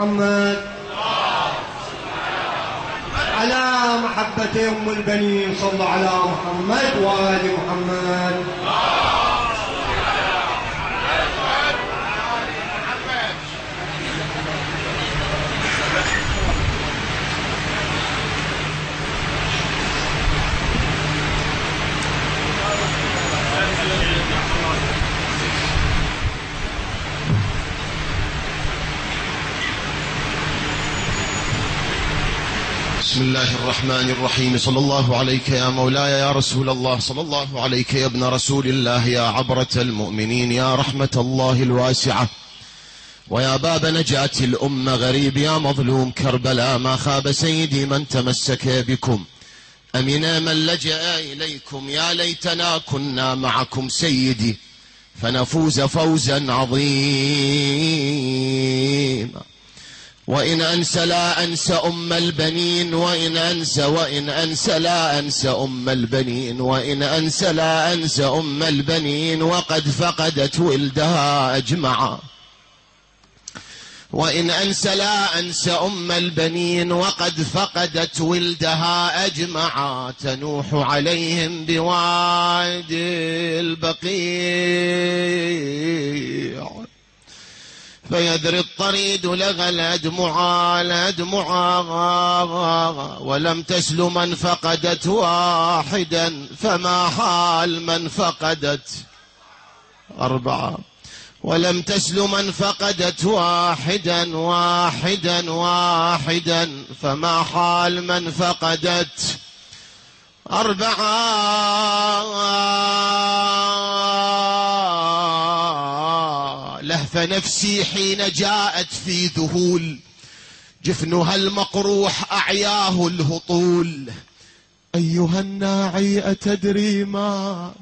محمد على محبة أم البنين صلى على محمد وآل محمد. بسم الله الرحمن الرحيم. صلى الله عليك يا مولاي يا رسول الله، صلى الله عليك يا ابن رسول الله، يا عبرة المؤمنين، يا رحمة الله الواسعة، ويا باب نجاة الأمة، غريب يا مظلوم كربلاء، ما خاب سيدي من تمسك بكم، أمنا من لجأ إليكم، يا ليتنا كنا معكم سيدي فنفوز فوزا عظيما. وإن أنسى لا أنسى أم البنين، وإن أنسى لا أنسى أم البنين، وإن أنسى لا أنسى أم البنين، وقد فقدت ولدها أجمعا. وإن أنسى لا أنسى أم البنين، وقد فقدت ولدها أجمعا، تنوح عليهم بواد البقيع، فيدري الطريد لغى الأدمعا، ولم تسل من فقدت واحدا، فما حال من فقدت أربعة، ولم تسل من فقدت واحدا، فما حال من فقدت أربعة. لهف نفسي حين جاءت في ذهول، جفنها المقروح أعياه الهطول، أيها الناعي أتدري ما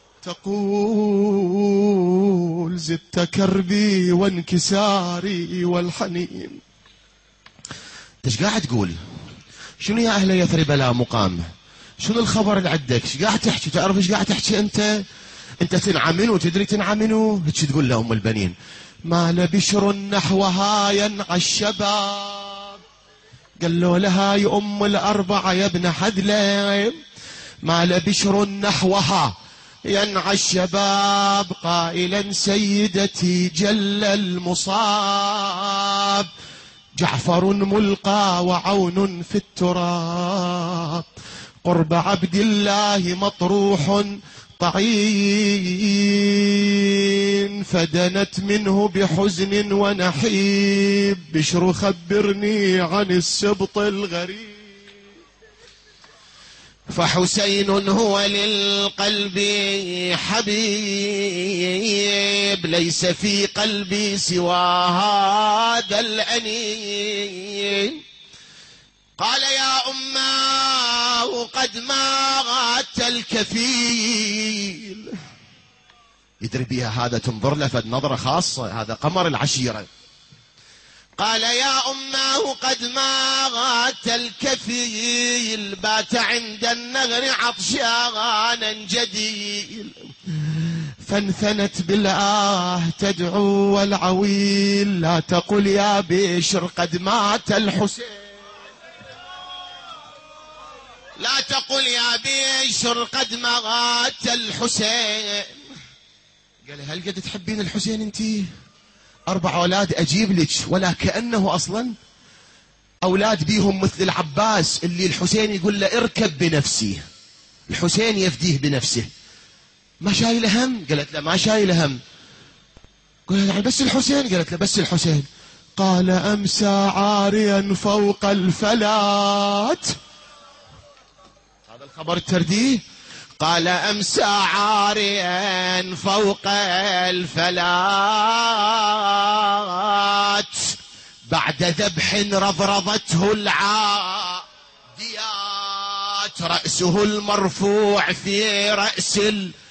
تقول، زدت كربي وانكساري والحنين. ايش قاعد تقول؟ شنو يا أهل يثرب لا مقام؟ شنو الخبر اللي عندك؟ ايش قاعد تحكي؟ تعرف ايش قاعد تحكي انت تنعمن وتدري تنعمن. هيك تقول لهم البنين ما لبشر نحوها ينعى الشباب، قالوا لها يا أم الأربعة يا ابن حدلة، ما لبشر نحوها ينعى الشباب، قائلا سيدتي جل المصاب، جعفر ملقى وعون في التراب، قرب عبد الله مطروح طعين، فدنت منه بحزن ونحيب، بشر خبرني عن السبط الغريب، فحسين هو للقلب حبيب، ليس في قلبي سوى هذا الأنين. قال يا أماه قد مات الكفيل، يدري بها هذا تنظر له فد نظرة خاصة، هذا قمر العشيرة. قال يا أماه قد مات الكفيل، بات عند النهر عطشانا جديل، فانثنت بالآه تدعو والعويل، لا تقل يا بشر قد مات الحسين، لا تقل يا بشر قد مات الحسين. قال هل قد تحبين الحسين انتي؟ 4 أولاد أجيب لك، ولا كأنه أصلا أولاد بيهم مثل العباس اللي الحسين يقول له اركب بنفسي، الحسين يفديه بنفسه، ما شايل هم؟ قالت له ما شايل هم. قال يعني بس الحسين؟ قالت له بس الحسين. قال أمسى عاريا فوق الفلات، هذا الخبر الترديه. قال أمسى عاريا فوق الفلات، بعد ذبح رضرضته العاديات، رأسه المرفوع في رأس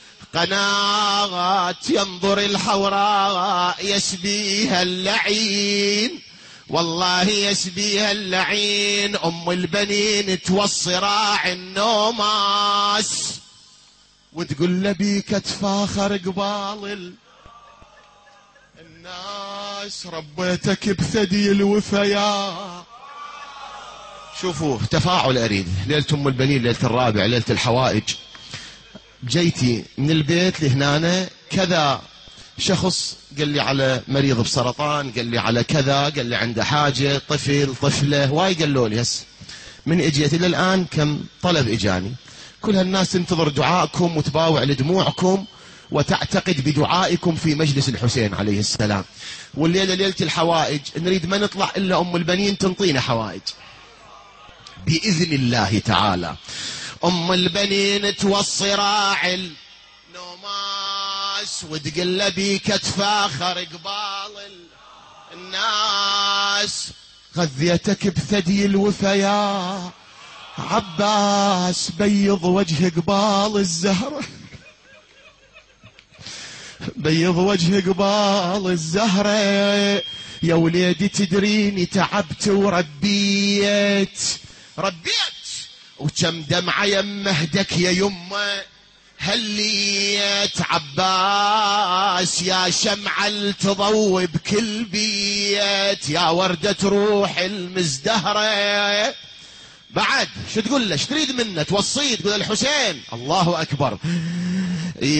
القناة، ينظر الحوراء يسبيها اللعين، والله يسبيها اللعين، أم البنين توصراع النوماس، وتقول لبيك تفاخر قبال ناس ربيتك بثدي الوفياء. شوفوا تفاعل أريد. ليلة أم البنين، ليلة الرابع، ليلة الحوائج، جيتي من البيت لهنا كذا شخص قال لي على مريض بسرطان، قال لي على كذا، قال لي عنده حاجة، طفل، طفلة، واي قالوا لي. هس من اجيت الى الان كم طلب اجاني. كل هالناس تنتظر دعائكم وتباوع لدموعكم وتعتقد بدعائكم في مجلس الحسين عليه السلام. والليلة ليلة الحوائج، نريد ما نطلع الا ام البنين تنطينا حوائج بإذن الله تعالى. أم البنين توصي راعي النوماس وتقل بيك تفاخر قبال الناس. غذيتك بثدي الوفياء عباس، بيض وجه قبال الزهرة، بيض وجه قبال الزهرة. يا وليدي تدريني تعبت وربيت، وكم دمعة يمهدك يا يمه هليت. عباس يا شمعة تضوي بكل بيت، يا وردة روح المزدهرة. بعد شو تقول له؟ شو تريد منه؟ توصيه تقول الحسين. الله أكبر. اي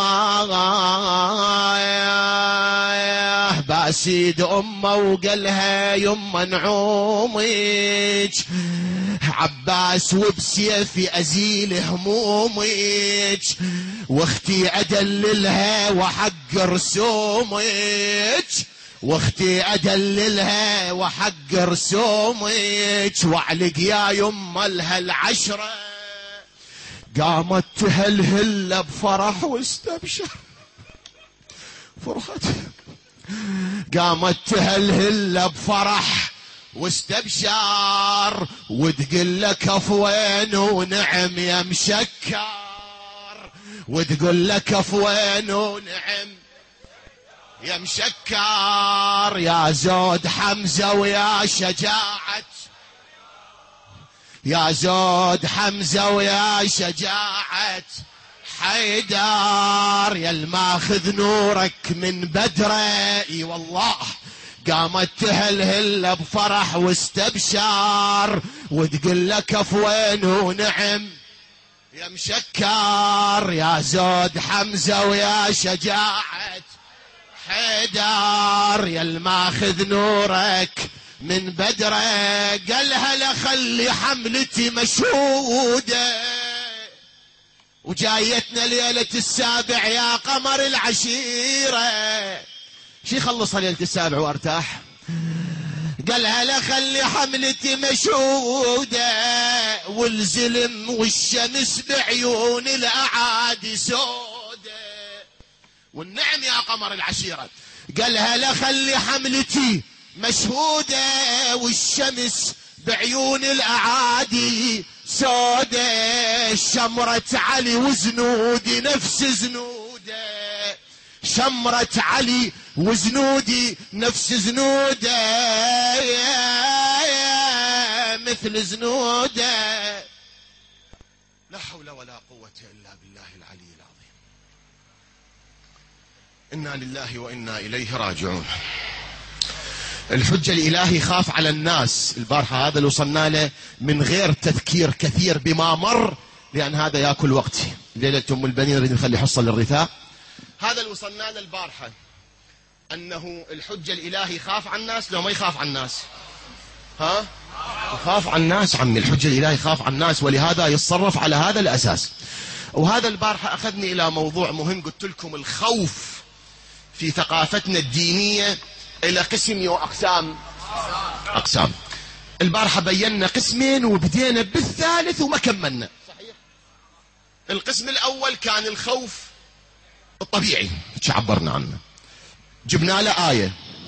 والله باسيد امه وقالها يمه نعومك عباس وبسيفي ازيل همومك، واختي ادللها وحق رسومك، واختي ادللها وحق رسومك، واعلق يا يمه لها العشره. قامت تهلهل بفرح واستبشر فرحت، قامت تهلهل بفرح واستبشر، وتقول لك افوين ونعم يا مشكر، وتقول لك افوين ونعم يا مشكر. يا زود حمزة ويا شجاعة، يا زود حمزة ويا شجاعة حيدر، يا الماخذ نورك من بدره. اي والله قامت تهلهل بفرح واستبشار، وتقول لك افوين ونعم يا مشكر. يا زود حمزة ويا شجاعة حيدر، يا الماخذ نورك من بدره. قالها لخلي حملتي مشهودة، وجايتنا ليلة السابع يا قمر العشيرة. شي خلصها ليلة السابع وارتاح. قالها لخلي حملتي مشهودة، والزلم والشمس بعيون الأعادي سودة، والنعم يا قمر العشيرة. قالها لخلي حملتي مشهودة، والشمس بعيون الأعادي سودة. شمرة علي وزنودي نفس زنوده، شمرة علي وزنودي نفس زنوده، مثل زنوده. لا حول ولا قوة إلا بالله العلي العظيم. إنا لله وإنا إليه راجعون. الحجة الإلهي خاف على الناس. البارحة هذا اللي وصلنا له من غير تذكير كثير بما مر، لأن هذا يأكل وقتي. ليلة أم البنين نريد نخلي حصة للرثاء. هذا اللي وصلنا له البارحة، أنه الحجة الإلهي خاف على الناس لو ما يخاف على الناس. ها؟ يخاف على الناس عمي. الحجة الإلهي خاف على الناس، ولهذا يتصرف على هذا الأساس. وهذا البارحة أخذني إلى موضوع مهم. قلت لكم الخوف في ثقافتنا الدينية إلى قسم وأقسام. البارحة بينا قسمين وبدينا بالثالث وما كملنا. صحيح. القسم الأول كان الخوف الطبيعي، عبرنا عنه، جبنا له آية.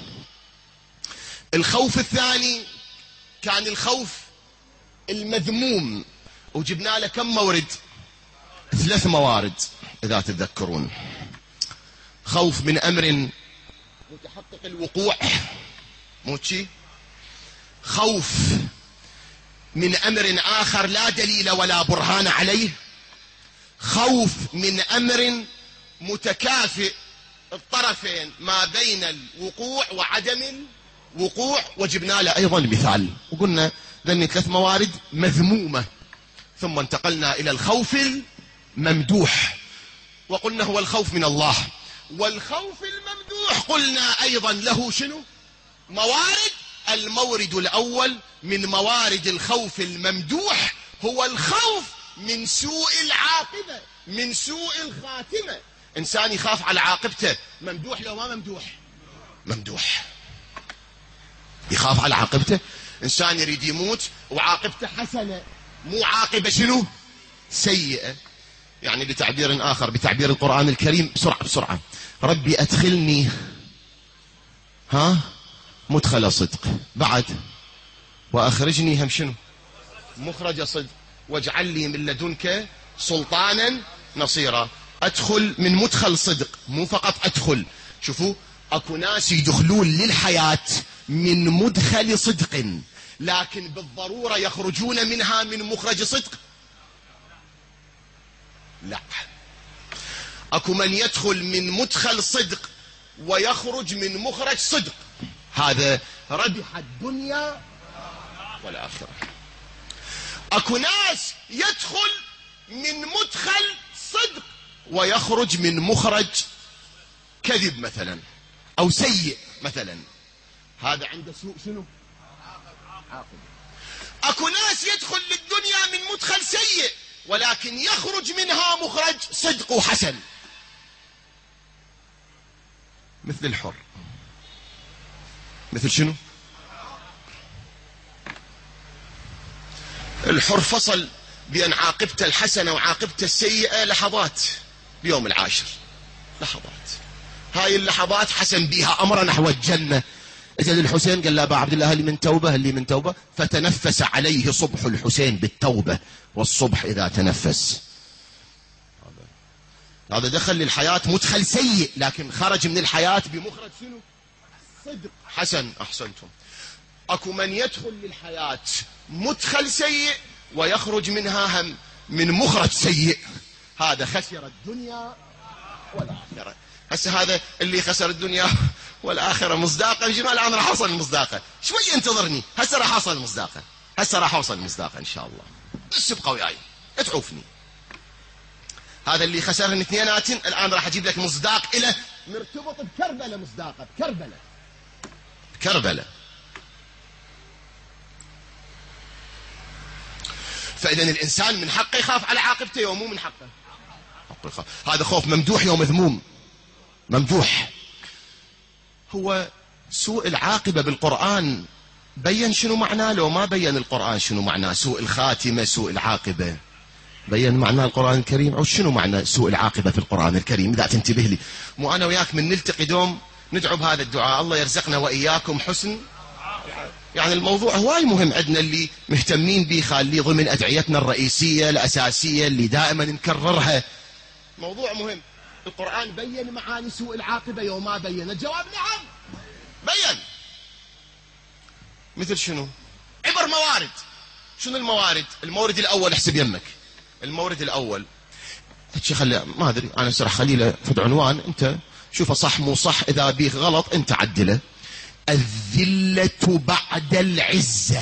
الخوف الثاني كان الخوف المذموم، وجبنا له كم مورد؟ 3 موارد إذا تتذكرون. خوف من أمر متحقق الوقوع، مو شي؟ خوف من أمر آخر لا دليل ولا برهان عليه، خوف من أمر متكافئ الطرفين ما بين الوقوع وعدم الوقوع، وجبنا له أيضا مثال وقلنا ذني 3 موارد مذمومة. ثم انتقلنا إلى الخوف الممدوح وقلنا هو الخوف من الله. والخوف الممدوح قلنا أيضا له شنو؟ موارد. المورد الأول من موارد الخوف الممدوح هو الخوف من سوء العاقبة، من سوء الخاتمة. إنسان يخاف على عاقبته، ممدوح لو ما ممدوح؟ ممدوح. يخاف على عاقبته. إنسان يريد يموت وعاقبته حسنة، مو عاقبة شنو؟ سيئة. يعني بتعبير آخر، بتعبير القرآن الكريم، بسرعة ربي أدخلني مدخل صدق، بعد وأخرجني هم شنو؟ مخرج صدق، واجعل لي من لدنك سلطانا نصيرا. أدخل من مدخل صدق، مو فقط أدخل. شوفوا أكو ناس يدخلون للحياة من مدخل صدق، لكن بالضرورة يخرجون منها من مخرج صدق؟ لا. أكو من يدخل من مدخل صدق ويخرج من مخرج صدق، هذا ربح الدنيا والآخرة. أكو ناس يدخل من مدخل صدق ويخرج من مخرج كذب مثلا أو سيء مثلا، هذا عنده سوء شنو؟ عاقبة. أكو ناس يدخل للدنيا من مدخل سيء ولكن يخرج منها مخرج صدق وحسن، مثل الحر. مثل شنو؟ الحر فصل بين عاقبته الحسنة وعاقبته السيئة لحظات بيوم العاشر، لحظات. هاي اللحظات حسن بها أمر نحو الجنة. إجل الحسين قال له أبا عبد الله هل من توبة؟ هل لي من توبة؟ فتنفس عليه صبح الحسين بالتوبة، والصبح إذا تنفس. هذا دخل للحياة مدخل سيء لكن خرج من الحياة بمخرج شنو؟ صدق حسن. أحسنتم. أكو من يدخل للحياة مدخل سيء ويخرج منها هم من مخرج سيء، هذا خسر الدنيا والآخرة. هسه هذا اللي خسر الدنيا والآخرة مصداقا شنو؟ الآن راح أوصل المصداقة، شوي انتظرني، هسه راح أوصل المصداقة، هسه راح أوصل المصداقة إن شاء الله، بس ابقوا وياي اتعوفني. هذا اللي خسرهن اثنينات الآن راح أجيب لك مصداق إله مرتبط بكربلة، مصداقة بكربلة. فإذا الإنسان من حقه يخاف على عاقبته يوم مو من حقه. هذا خوف ممدوح يوم مذموم. ممدوح هو سوء العاقبة. بالقرآن بين شنو معناه لو ما بين القرآن شنو معناه سوء الخاتمة، سوء العاقبة؟ بين معناه القرآن الكريم. أو شنو معنى سوء العاقبة في القرآن الكريم؟ إذا تنتبه لي، مو أنا وياك من نلتقي دوم ندعو بهذا الدعاء، الله يرزقنا وإياكم حسن. يعني الموضوع هواي مهم عندنا اللي مهتمين به، خليه ضمن أدعيتنا الرئيسية الأساسية اللي دائما نكررها. موضوع مهم. القرآن بين معاني سوء العاقبة يوم ما بين؟ الجواب نعم بين. مثل شنو؟ عبر موارد. شنو الموارد؟ المورد الأول احسب يمك. المورد الأول خلي ما أدري أنا سرح خليله فد عنوان، أنت شوفه صح مو صح، إذا بيه غلط أنت عدله. الذلة بعد العزة.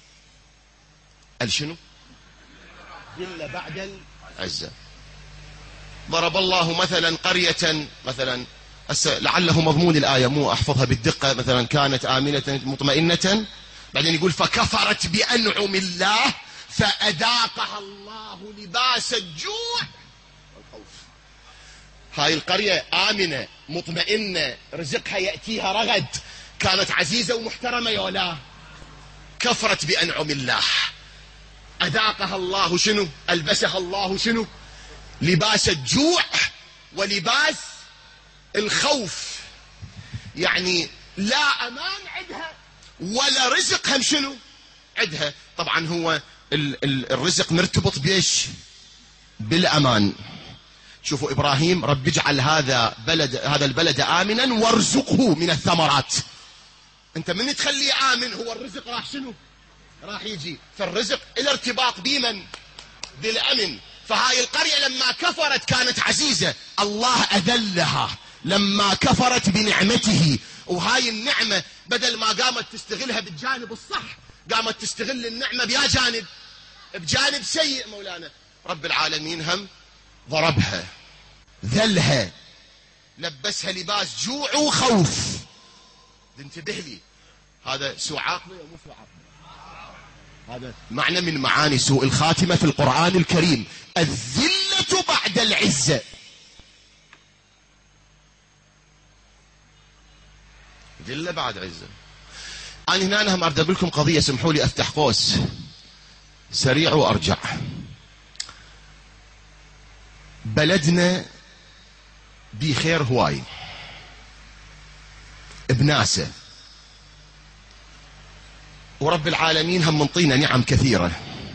شنو؟ ذلة بعد العزة. ضرب الله مثلا قرية، مثلا لعله مضمون الآية مو أحفظها بالدقة، مثلا كانت آمنة مطمئنة، بعدين يقول فكفرت بأنعم الله فأذاقها الله لباس الجوع والخوف. هاي القرية آمنة مطمئنة رزقها يأتيها رغد، كانت عزيزة ومحترمة يولا، كفرت بأنعم الله، أذاقها الله شنو؟ ألبسها الله شنو؟ لباس الجوع ولباس الخوف. يعني لا أمان عندها ولا رزق هم شنو عندها. طبعا هو الرزق مرتبط بيش؟ بالأمان. شوفوا إبراهيم رب اجعل هذا البلد آمنا وارزقه من الثمرات. أنت من تخليه آمن هو الرزق راح شنو؟ راح يجي. فالرزق إلى ارتباط بمن؟ بالأمن. فهاي القرية لما كفرت كانت عزيزة، الله أذلها لما كفرت بنعمته. وهاي النعمة بدل ما قامت تستغلها بالجانب الصح، قامت تستغل النعمة بيا جانب، بجانب سيء. مولانا رب العالمين هم ضربها، ذلها، لبسها لباس جوع وخوف. انتبه لي، هذا سوء عاقبة ومو سوء عاقبة؟ هذا معنى من معاني سوء الخاتمة في القرآن الكريم، الذلة بعد العزة. ذلة بعد عزة. أنا هنا هم أرد أقول لكم قضية، سمحوا لي أفتح قوس سريع وأرجع. بلدنا بخير هواي بناسه، ورب العالمين هم منطينا نعم كثيرة.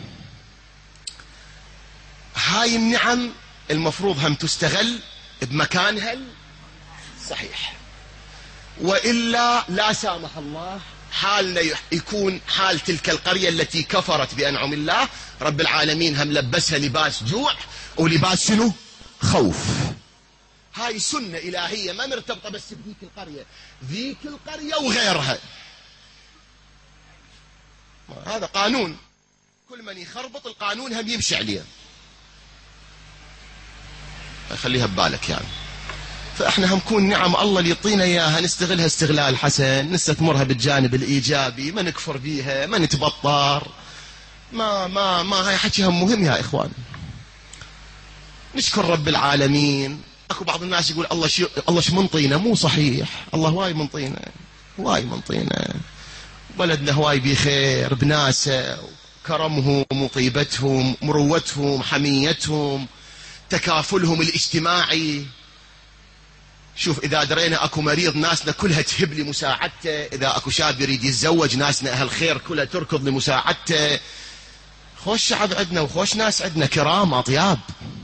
هاي النعم المفروض هم تستغل بمكانها الصحيح، وإلا لا سامح الله حالنا يكون حال تلك القرية التي كفرت بأنعم الله. رب العالمين هم لبسها لباس جوع ولباس شنو؟ خوف. هاي سنة إلهية ما مرتبطة بس بذيك القرية، ذيك القرية وغيرها. هذا قانون، كل من يخربط القانون هم يمشي عليه، خليها ببالك يعني. فاحنا هم كون نعم الله اللي يعطينا اياها نستغلها استغلال حسن، نستثمرها بالجانب الايجابي، ما نكفر بيها، ما نتبطر، ما هاي حكيها مهم يا اخوان. نشكر رب العالمين. اكو بعض الناس يقول الله شو منطينا، مو صحيح. الله هواي منطينا، هواي منطينا. بلدنا هواي بخير بناسه، كرمهم وطيبتهم، مروتهم، حميتهم، تكافلهم الاجتماعي. شوف إذا درينا أكو مريض ناسنا كلها تهب لمساعدته، إذا أكو شاب يريد يتزوج ناسنا أهل خير كلها تركض لمساعدته. خوش شعب عندنا وخوش ناس عندنا كرام أطياب.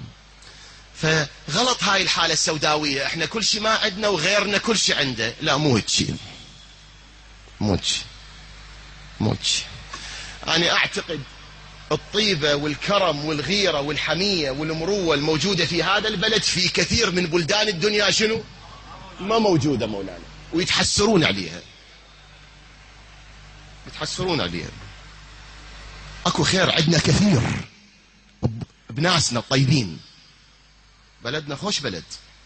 فغلط هاي الحالة السوداوية، احنا كل شيء ما عندنا وغيرنا كل شيء عنده. لا مو هيك، مو هيك. أنا أعتقد الطيبة والكرم والغيرة والحمية والمروة الموجودة في هذا البلد في كثير من بلدان الدنيا شنو؟ ما موجودة مولانا، ويتحسرون عليها، يتحسرون عليها. اكو خير عندنا كثير بناسنا الطيبين، بلدنا خوش بلد.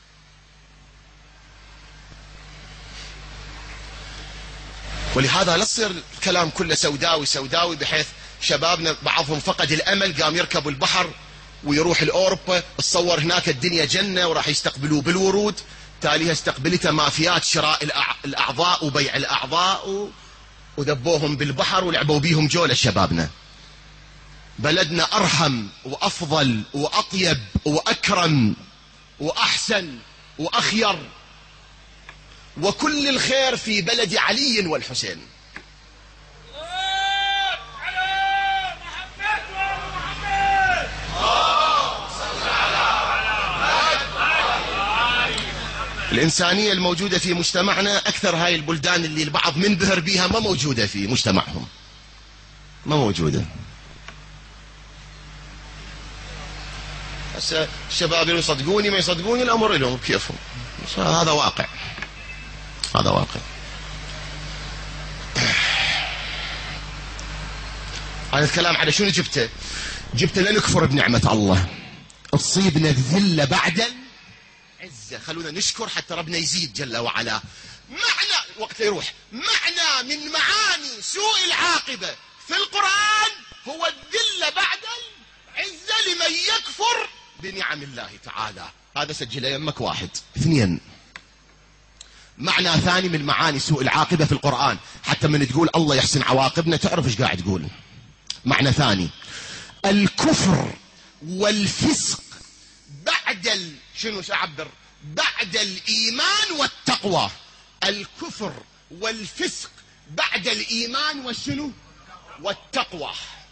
ولهذا لا تصير الكلام كله سوداوي بحيث شبابنا بعضهم فقد الامل، قام يركب البحر ويروح لاوروبا، تصور هناك الدنيا جنه وراح يستقبلوه بالورود، تاليها استقبلته مافيات شراء الاعضاء وبيع الاعضاء وذبوهم بالبحر ولعبوا بيهم جوله شبابنا. بلدنا ارحم وافضل واطيب واكرم واحسن واخير، وكل الخير في بلد علي والحسين. الإنسانية الموجودة في مجتمعنا أكثر هاي البلدان اللي البعض منبهر بيها ما موجودة في مجتمعهم، ما موجودة. هسه الشباب يصدقوني ما يصدقوني الأمر لهم بكيفهم، هذا واقع، هذا واقع. هذا الكلام على شنو جبته؟ جبته لنكفر بنعمة الله، تصيبنا الذلة بعد عزة. خلونا نشكر حتى ربنا يزيد جل وعلا. معنى وقت يروح، معنى من معاني سوء العاقبة في القرآن هو الذلة بعد العزة لمن يكفر بنعم الله تعالى. هذا سجله يمك. 1 2. معنى ثاني من معاني سوء العاقبة في القرآن، حتى من تقول الله يحسن عواقبنا تعرف ايش قاعد تقول. معنى ثاني، الكفر والفسق بعد شنو سأعبر؟ بعد الإيمان والتقوى. الكفر والفسق بعد الإيمان والشنو؟ والتقوى.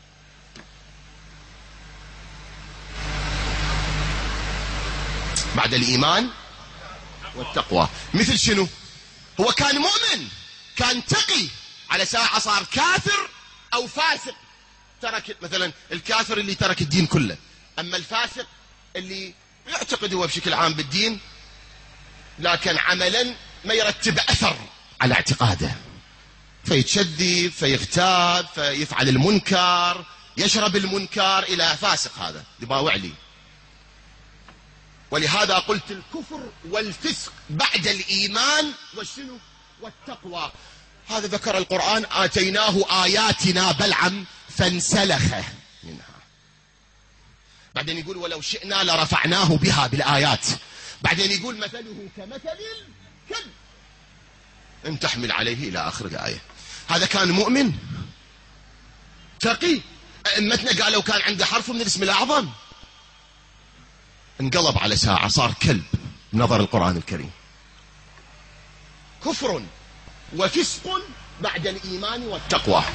بعد الإيمان والتقوى. مثل شنو؟ هو كان مؤمن، كان تقي، على ساعة صار كافر أو فاسق، ترك مثلا الكافر اللي ترك الدين كله، أما الفاسق اللي يعتقد هو بشكل عام بالدين لكن عملا ما يرتب أثر على اعتقاده، فيتشذب، فيغتاب، فيفعل المنكر، يشرب المنكر إلى فاسق. هذا يباوع لي. ولهذا قلت الكفر والفسق بعد الإيمان والشنو والتقوى. هذا ذكر القرآن: آتيناه آياتنا بلعم فانسلخ منها. بعدين يقول: ولو شئنا لرفعناه بها بالآيات. بعدين يقول: مثله كمثل الكلب إن تحمل عليه، إلى آخر الآية. هذا كان مؤمن تقي. أئمتنا قالوا كان عنده حرف من الاسم الأعظم، انقلب على ساعة صار كلب بنظر القرآن الكريم. كفر وفسق بعد الإيمان والتقوى.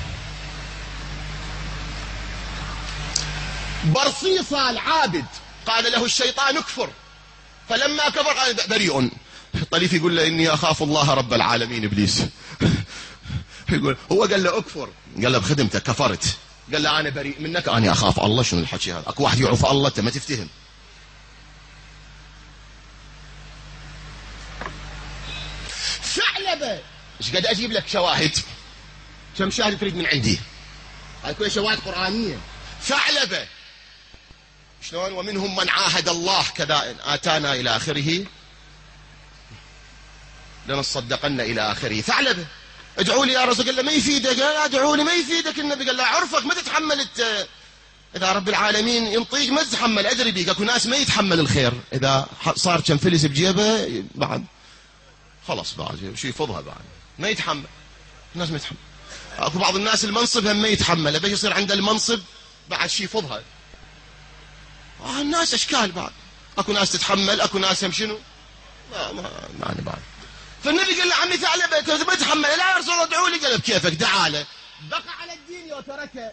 برصيصة العابد قال له الشيطان اكفر، فلما كفر قال بريء. الطريف يقول له: إني أخاف الله رب العالمين. إبليس يقول هو قال له اكفر، قال له بخدمتك كفرت، قال له أنا بريء منك، أنا أخاف الله. شنو الحكي هذا؟ أكو واحد يعرف الله أنت ما تفتهم. ثعلبة، ايش قد أجيب لك شواهد؟ كم شاهد تريد من عندي؟ هاي كلها شواهد قرآنية. ثعلبة شلون؟ ومنهم من عاهد الله كذا آتانا إلى آخره لنصدقن إلى آخره. ثعلبة ادعوا لي يا رسول، قال له ما يفيدك. قال ادعوا لي ما يفيدك. النبي قال له عرفك ما تتحمل إذا رب العالمين ينطيك ما تتحمل. أدري بيك أكو ناس ما يتحمل الخير، إذا صار كم فلس بجيبه بعد خلاص بعد شو يفضها، بعد ما يتحمل. الناس ما يتحمل. اكو بعض الناس المنصب هم ما يتحمله، بس يصير عنده المنصب بعد شي يفضها. الناس اشكال، بعد اكو ناس تتحمل، اكو ناس هم شنو ما يعني بعد. فالنبي قال له عمي ثعلبة ما تحمل. لا يا رسول الله ادعوا لي. قال بكيفك، دعا له، بقى على الدين وتركه.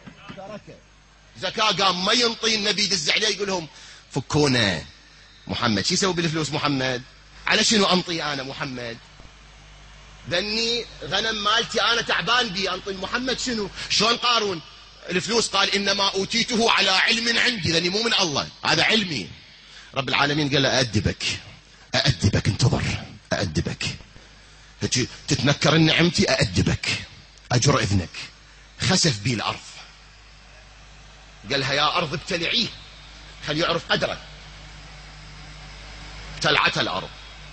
زكاة قام ما ينطي. النبي يدز عليه يقول لهم فكونا محمد. شو يسوي بالفلوس محمد؟ على شنو أنطي أنا محمد؟ ذني غنم مالتي أنا تعبان بي، أنطي محمد شنو؟ شلون قارون الفلوس قال إنما أوتيته على علم عندي، ذني مو من الله، هذا علمي. رب العالمين قال له أأدبك انتظر، أأدبك. تتنكر نعمتي أأدبك، أجر إذنك. خسف بي الأرض، قالها يا أرض ابتلعيه، خل يعرف قدره. ابتلعت الأرض.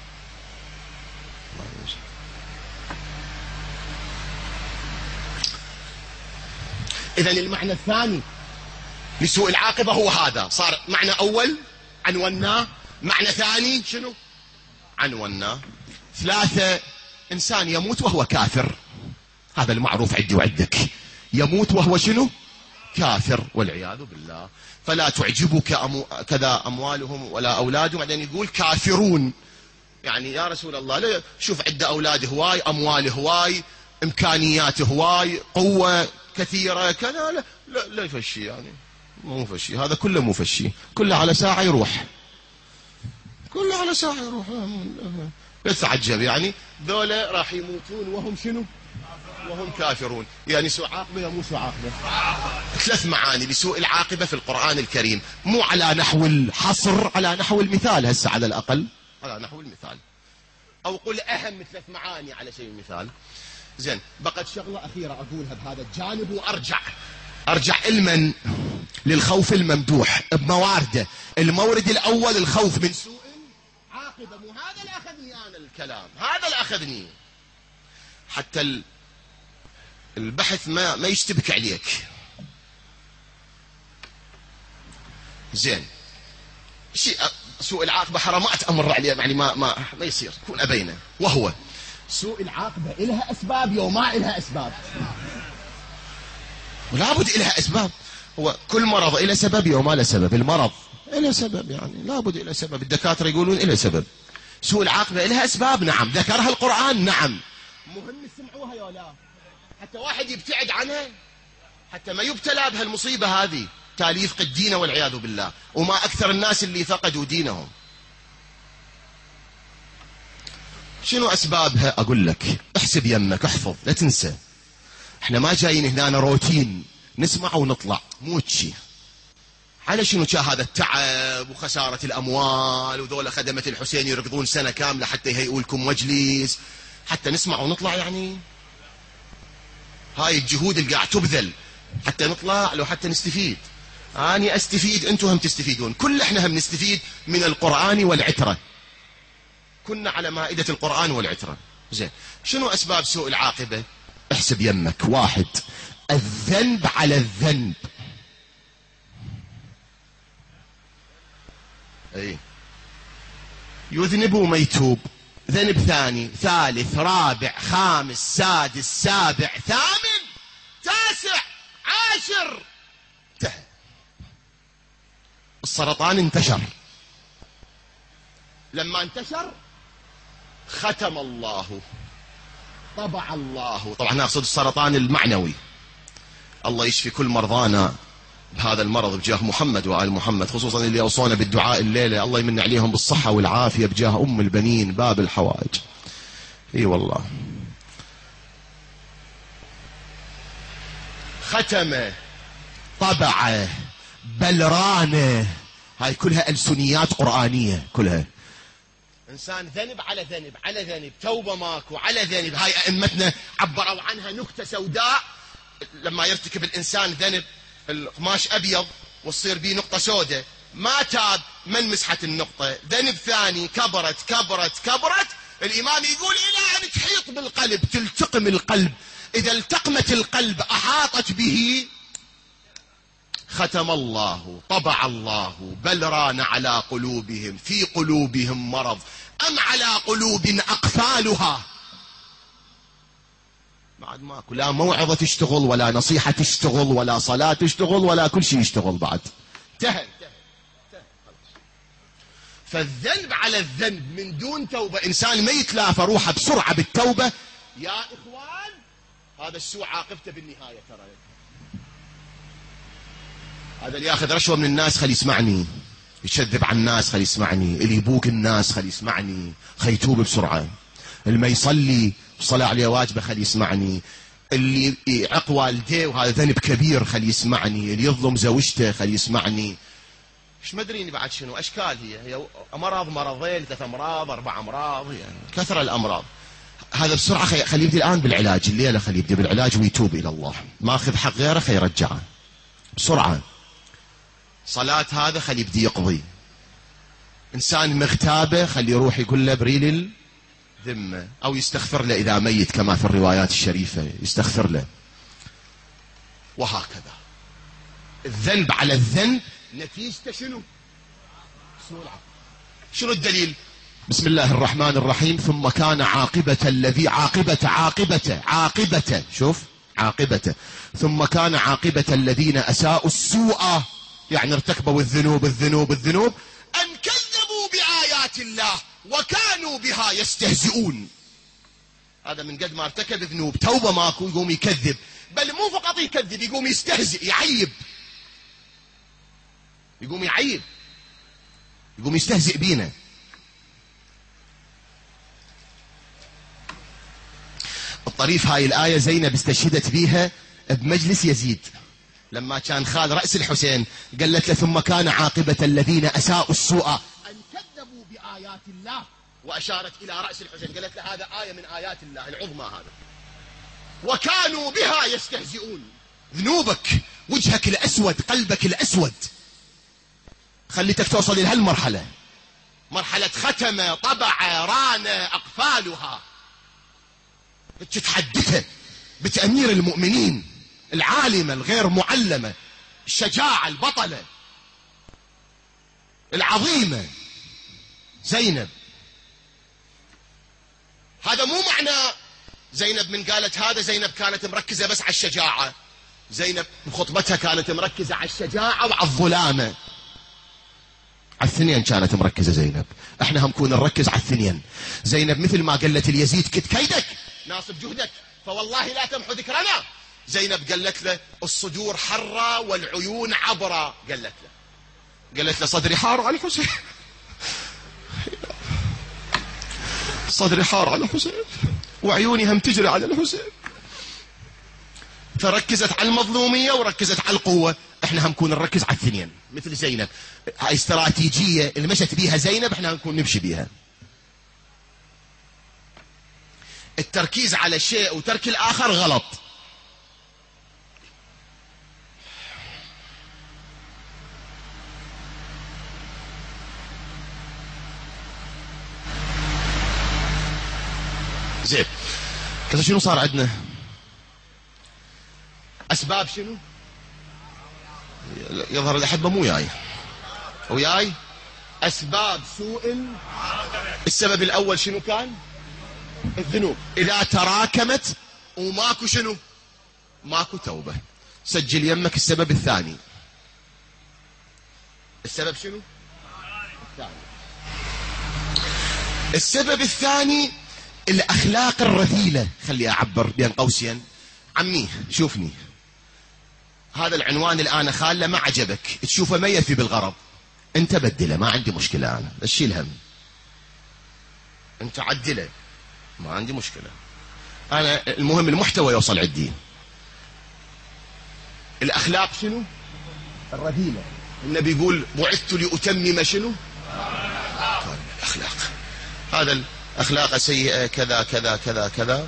إذن المعنى الثاني لسوء العاقبة هو هذا. صار معنى أول عنوناه، معنى ثاني شنو عنوناه. ثلاثة: إنسان يموت وهو كافر، هذا المعروف عندي وعندك، يموت وهو شنو كافر والعياذ بالله. فلا تعجبك كذا أموالهم ولا أولادهم. بعدين يقول كافرون، يعني يا رسول الله لا شوف عده أولاد هواي، أموال هواي، إمكانيات هواي، قوة كثيرة كذا، لا يفشي، يعني مو فشي، هذا كله مو فشي، كله على ساعة يروح، كله على ساعة يروح. لا تتعجب، يعني ذولا راح يموتون وهم شنو؟ وهم كافرون. يعني سوء عاقبة يا مو سوء عاقبة؟ ثلاث معاني لسوء العاقبة في القرآن الكريم، مو على نحو الحصر، على نحو المثال. هسه على الأقل على نحو المثال، أو قل أهم ثلاث معاني على سبيل المثال. زين، بقت شغلة أخيرة أقولها بهذا الجانب، وأرجع علما للخوف الممدوح بموارده. المورد الأول الخوف من سوء عاقبة، مو هذا اللي أخذني أنا الكلام، هذا اللي أخذني حتى البحث ما يشتبك عليك. زين، شيء سوء العاقبة حرامات أمر عليه، يعني ما يصير يكون أبينا. وهو سوء العاقبة إلها أسباب وما إلها أسباب، ولا بد إلها أسباب. هو كل مرض إلى سبب وما له سبب. المرض إلى سبب، يعني لا بد إلى سبب. الدكاترة يقولون إلى سبب. سوء العاقبة إلها أسباب، نعم، ذكرها القرآن، نعم، مهم تسمعوها يا لا، حتى واحد يبتعد عنها، حتى ما يبتلى بهالمصيبة هذه، تالي يفقد دينه والعياذ بالله. وما أكثر الناس اللي فقدوا دينهم. شنو أسبابها؟ أقول لك، احسب يمك، احفظ، لا تنسى. احنا ما جايين هنا روتين نسمع ونطلع، مو شي. على شنو كان هذا التعب وخسارة الأموال وذولا خدمة الحسين يركضون سنة كاملة حتى يهيئوا لكم مجلس حتى نسمع ونطلع؟ يعني هاي الجهود اللي قاعد تبذل حتى نطلع لو حتى نستفيد. أنا أستفيد، أنتم هم تستفيدون، كل إحنا هم نستفيد من القرآن والعترة. كنا على مائدة القرآن والعترة. زين، شنو أسباب سوء العاقبة؟ احسب يمك. واحد، الذنب على الذنب. اي يذنب وما يتوب. ذنب ثاني، ثالث، رابع، خامس، سادس، سابع، ثامن، تاسع، عاشر، انتهى. السرطان انتشر. لما انتشر ختم الله، طبع الله. طبعا نقصد السرطان المعنوي. الله يشفي كل مرضانا بهذا المرض بجاه محمد وآل محمد، خصوصا اللي أوصونا بالدعاء الليلة، الله يمن عليهم بالصحة والعافية بجاه أم البنين باب الحوائج. اي والله. ختم، طبع، بلرانه، هاي كلها ألسنيات قرآنية كلها. إنسان ذنب على ذنب على ذنب، توبة ماكو على ذنب. هاي أئمتنا عبروا عنها نكتة سوداء. لما يرتكب الإنسان ذنب، القماش أبيض وتصير بيه نقطة سوداء، ما تاب، من مسحت النقطة؟ ذنب ثاني، كبرت كبرت كبرت، الإمام يقول إلى أن تحيط بالقلب، تلتقم القلب. إذا التقمت القلب أحاطت به، ختم الله، طبع الله، بل ران على قلوبهم، في قلوبهم مرض أم على قلوب أقفالها. بعد ماكو لا موعظة تشتغل ولا نصيحة تشتغل ولا صلاة تشتغل ولا كل شيء يشتغل بعد. انتهى. فالذنب على الذنب من دون توبة، إنسان ما يتلافى روحه بسرعة بالتوبة، يا إخوان هذا السوء عاقبته بالنهاية. ترى هذا اللي ياخذ رشوة من الناس خلي يسمعني، يشذب عن الناس خلي يسمعني، اللي يبوق الناس خلي يسمعني، خلي يتوب بسرعة. اللي ما يصلي الصلاة عليه واجبة خلي يسمعني، اللي يعق والديه وهذا ذنب كبير خلي يسمعني، اللي يظلم زوجته خلي يسمعني. ايش مدريني بعد شنو اشكال هي امراض، مرضين، 3 امراض، 4 امراض، يعني كثرة الامراض. هذا بسرعة خلي يبدي الان بالعلاج، الليلة خلي يبدي بالعلاج ويتوب الى الله، ما اخذ حق غيره خلي يرجعه بسرعة. صلاة هذا خلي يبدي يقضي. انسان مغتابة خلي يروح يقول له بريل الذمة، او يستغفر له اذا ميت كما في الروايات الشريفة يستغفر له، وهكذا. الذنب على الذنب نتيجته شنو؟ شنو الدليل؟ بسم الله الرحمن الرحيم. ثم كان عاقبة الذي عاقبة شوف عاقبته. ثم كان عاقبة الذين أساءوا السوء، يعني ارتكبوا الذنوب أن كذبوا بآيات الله وكانوا بها يستهزئون. هذا من قد ما ارتكب ذنوب، توبة ماكو، يقوم يكذب، بل مو فقط يكذب، يقوم يستهزئ، يعيب، يقوم يعيب، يقوم يستهزئ بينا. الطريف هاي الآية زينب استشهدت بيها بمجلس يزيد، لما كان خال رأس الحسين قالت له ثم كان عاقبة الذين أساءوا السوء أن كذبوا بآيات الله، وأشارت إلى رأس الحسين قالت له هذا آية من آيات الله العظمى هذا، وكانوا بها يستهزئون. ذنوبك، وجهك الأسود، قلبك الأسود، خليتك توصل إلى هالمرحلة، مرحلة ختم، طبع، ران أقفالها. تتحدث بتأمير المؤمنين، العالمة الغير معلمة، الشجاعة، البطلة العظيمة زينب. هذا مو معنى زينب من قالت هذا زينب كانت مركزة بس على الشجاعة. زينب بخطبتها كانت مركزة على الشجاعة وعلى الظلامة، على الثنين كانت مركزة زينب. احنا هم نكون نركز على الثنين. زينب مثل ما قالت اليزيد كد كيدك ناصب جهدك فوالله لا تمحو ذكرنا، زينب قالت له الصدور حرة والعيون عبرة، قالت له صدري حار على الحسين، صدري حار على الحسين وعيوني هم تجري على الحسين. فركزت على المظلومية وركزت على القوة. احنا هنكون نركز على الثنين مثل زينب. هاي استراتيجية اللي مشت بيها زينب احنا هنكون نمشي بيها. التركيز على شيء وترك الآخر غلط. زين كذا شنو صار عندنا؟ أسباب شنو؟ يظهر الأحبة مو وياي وياي. أسباب سوء السبب الأول شنو كان؟ الذنوب إذا تراكمت وماكو شنو؟ ماكو توبة. سجل يمك السبب الثاني. السبب شنو؟ الثاني. السبب الثاني الأخلاق الرذيلة. خلي أعبر بين قوسين. عمي شوفني، هذا العنوان الآن خاله ما عجبك، تشوفه ما يفي بالغرض، أنت بدله، ما عندي مشكلة، أنا بس شيل هم، أنت عدله ما عندي مشكلة، أنا المهم المحتوى يوصل عندي. الأخلاق شنو؟ الرذيلة. النبي يقول بعثت لأتمم شنو؟ الأخلاق. هذا الأخلاق سيئة كذا كذا كذا كذا،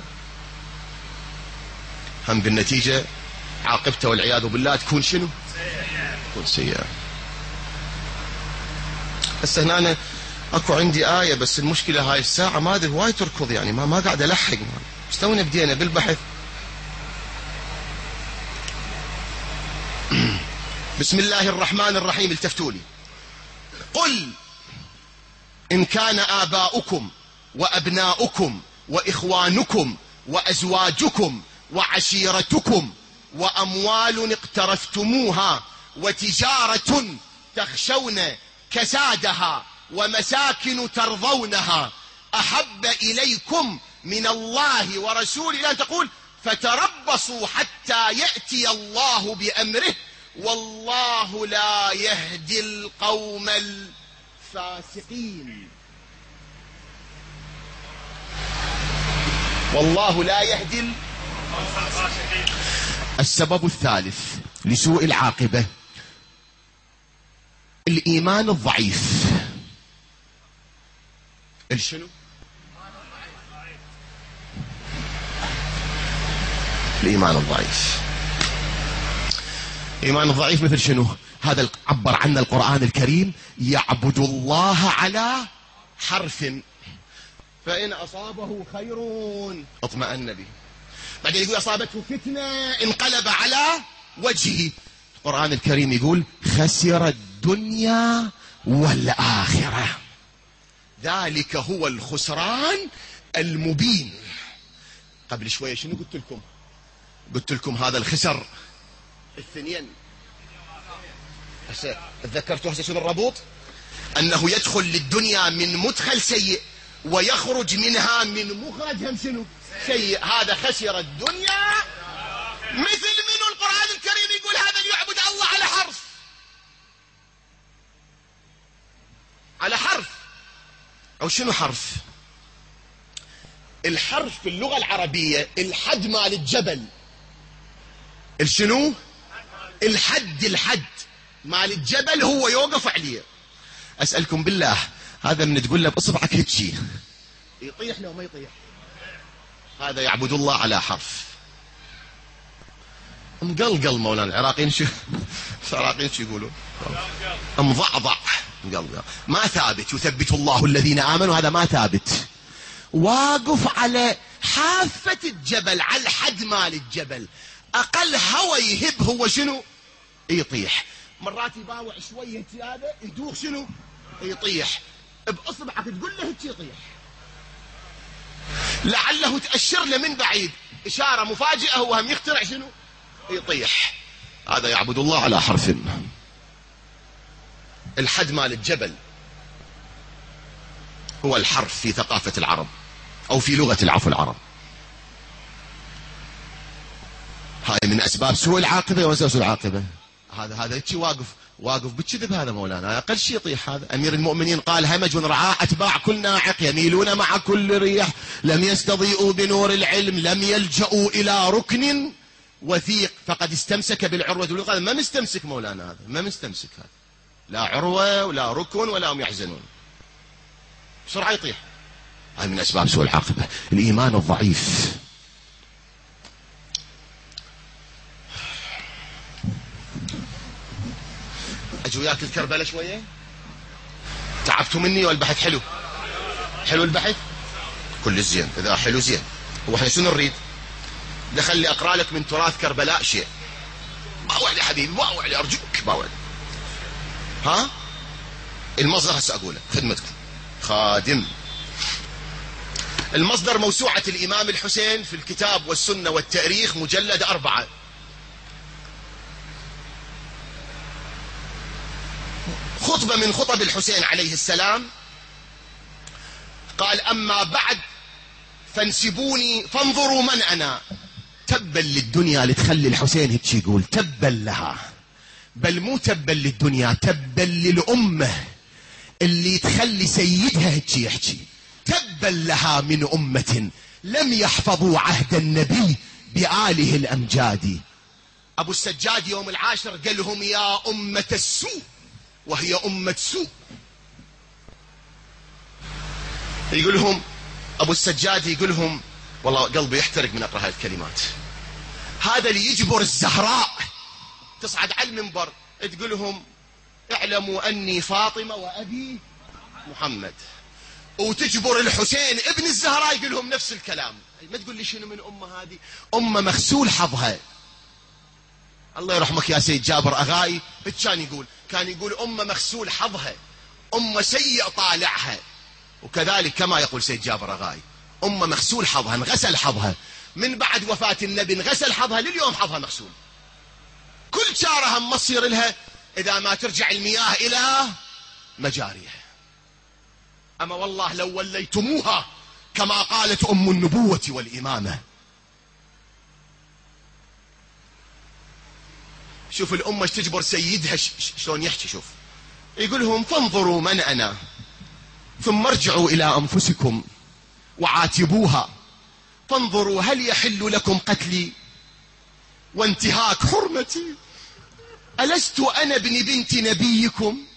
هم بالنتيجة عاقبته والعياذ بالله تكون شنو؟ تكون سيئة. بس هنا أنا أكو عندي آية، بس المشكلة هاي الساعة ما أدري هواي تركض، يعني ما قاعد ألحق. بس تونا بدينا بالبحث. بسم الله الرحمن الرحيم. التفتوا لي. قل إن كان آباؤكم وأبناؤكم وإخوانكم وأزواجكم وعشيرتكم وأموال اقترفتموها وتجارة تخشون كسادها ومساكن ترضونها أحب إليكم من الله ورسوله أن تقول فتربصوا حتى يأتي الله بأمره والله لا يهدي القوم الفاسقين. والله لا يهدي الفاسقين. السبب الثالث لسوء العاقبة الإيمان الضعيف. الشنو؟ الإيمان الضعيف. الإيمان الضعيف مثل شنو؟ هذا عبر عنه القرآن الكريم: يعبد الله على حرف فإن أصابه خير اطمأن به. بعدين يقول أصابته فتنة انقلب على وجهه. القرآن الكريم يقول خسر الدنيا والآخرة ذلك هو الخسران المبين. قبل شوية شنو قلت لكم؟ قلت لكم هذا الخسر الثنين. هسه تذكرتوا هسه شنو الربط؟ أنه يدخل للدنيا من مدخل سيء ويخرج منها من مخرج هم شنو؟ سيء. هذا خسر الدنيا. مثل من القرآن الكريم يقول هذا يعبد الله على حرف، على حرف. أو شنو حرف؟ الحرف في اللغة العربية الحد مال الجبل. الشنو؟ الحد مال الجبل هو يوقف عليه. أسألكم بالله، هذا من تقول له بإصبعك هيك يطيح لو ما يطيح؟ هذا يعبد الله على حرف. مقلقل مولانا. العراقيين شو العراقيين شو يقولون؟ مضعضع. مقلقل ما ثابت. يثبت الله الذين آمنوا. هذا ما ثابت. واقف على حافة الجبل، على الحد مال الجبل. أقل هوا يهب هو شنو؟ يطيح. مرات يباوع شوية زيادة يدوخ شنو؟ يطيح. بإصبعك تقول له هيك يطيح. لعله تأشر له من بعيد إشارة مفاجئة هو هم يخترع شنو؟ يطيح. هذا يعبد الله على حرف. الحد مال الجبل هو الحرف في ثقافة العرب أو في لغة العرب. هاي من أسباب سوء العاقبة. وسوء العاقبة هذا هيك واقف بالكذب. هذا مولانا أقل شيء يطيح. هذا أمير المؤمنين قال همج رعاء أتباع كل ناعق يميلون مع كل ريح لم يستضيئوا بنور العلم لم يلجأوا إلى ركن وثيق فقد استمسك بالعروة الوثقى. ما مستمسك مولانا، هذا ما مستمسك، هذا لا عروة ولا ركن ولا هم يحزنون، بسرعة يطيح. هاي من أسباب سوء العاقبة، الإيمان الضعيف. أجي وياك الكربلة شوية، تعبتوا مني والبحث حلو؟ حلو البحث؟ كل زين، إذا حلو زين. هو احنا شنو نريد؟ دخل أقرأ لك من تراث كربلاء شيء. باوع لي حبيبي، باوع لي أرجوك، باوع لي. ها؟ المصدر هسه أقوله، خدمتكم خادم. المصدر موسوعة الإمام الحسين في الكتاب والسنة والتاريخ، مجلد 4. خطبة من خطب الحسين عليه السلام، قال: أما بعد فانسبوني فانظروا من أنا. تبا للدنيا اللي تخلي الحسين هيك يقول، تبا لها، بل مو تبا للدنيا، تبا للأمة اللي تخلي سيدها هيك يحكي. تبا لها من أمة لم يحفظوا عهد النبي بآله الأمجاد. أبو السجاد يوم العاشر قال لهم: يا أمة السوء، وهي أمة سوء. يقول لهم أبو السجاد، يقول لهم والله قلبي يحترق من أقرأ هذه الكلمات. هذا اللي يجبر الزهراء تصعد على المنبر تقول لهم: اعلموا أني فاطمة وأبي محمد، وتجبر الحسين ابن الزهراء يقول لهم نفس الكلام. ما تقول لي شنو من أمة هذه؟ أمة مغسول حظها. الله يرحمك يا سيد جابر أغاي كان يقول أمة مغسول حظها، أمة سيء طالعها. وكذلك كما يقول سيد جابر أغاي، أمة مغسول حظها، انغسل حظها من بعد وفاة النبي، انغسل حظها، لليوم حظها مغسول. كل شارها مصير لها إذا ما ترجع المياه إلى مجاريها. أما والله لو وليتموها كما قالت أم النبوة والإمامة. شوف الأمة تجبر سيدها شلون يحكي. شوف يقول لهم: فانظروا من أنا، ثم ارجعوا إلى أنفسكم وعاتبوها، فانظروا هل يحل لكم قتلي وانتهاك حرمتي؟ ألست أنا ابن بنت نبيكم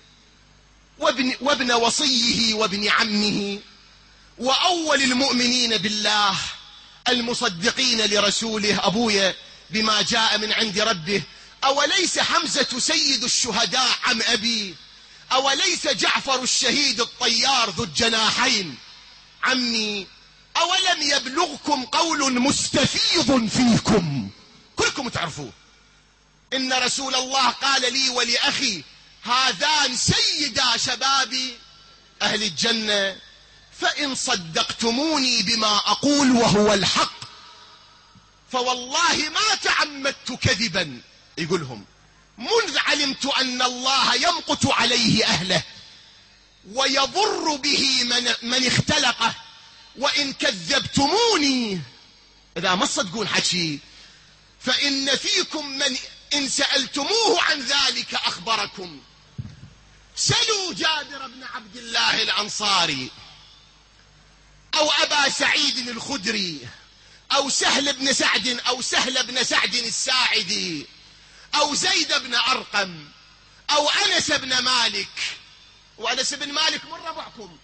وابن وصيه وابن عمه وأول المؤمنين بالله المصدقين لرسوله، أبويا بما جاء من عند ربه؟ أوليس حمزة سيد الشهداء عم أبي؟ أوليس جعفر الشهيد الطيار ذو الجناحين عمي؟ أولم يبلغكم قول مستفيض فيكم كلكم تعرفوه، إن رسول الله قال لي ولأخي: هذان سيدا شباب أهل الجنة، فإن صدقتموني بما أقول وهو الحق فوالله ما تعمدت كذبا. يقولهم: منذ علمت أن الله يمقت عليه أهله ويضر به من اختلقه، وإن كذبتموني إذا ما تصدقون حكي فإن فيكم من إن سألتموه عن ذلك أخبركم. سلوا جابر بن عبد الله الأنصاري أو أبا سعيد الخدري أو سهل بن سعد الساعدي أو زيد بن أرقم أو أنس بن مالك. وأنس بن مالك من ربعكم،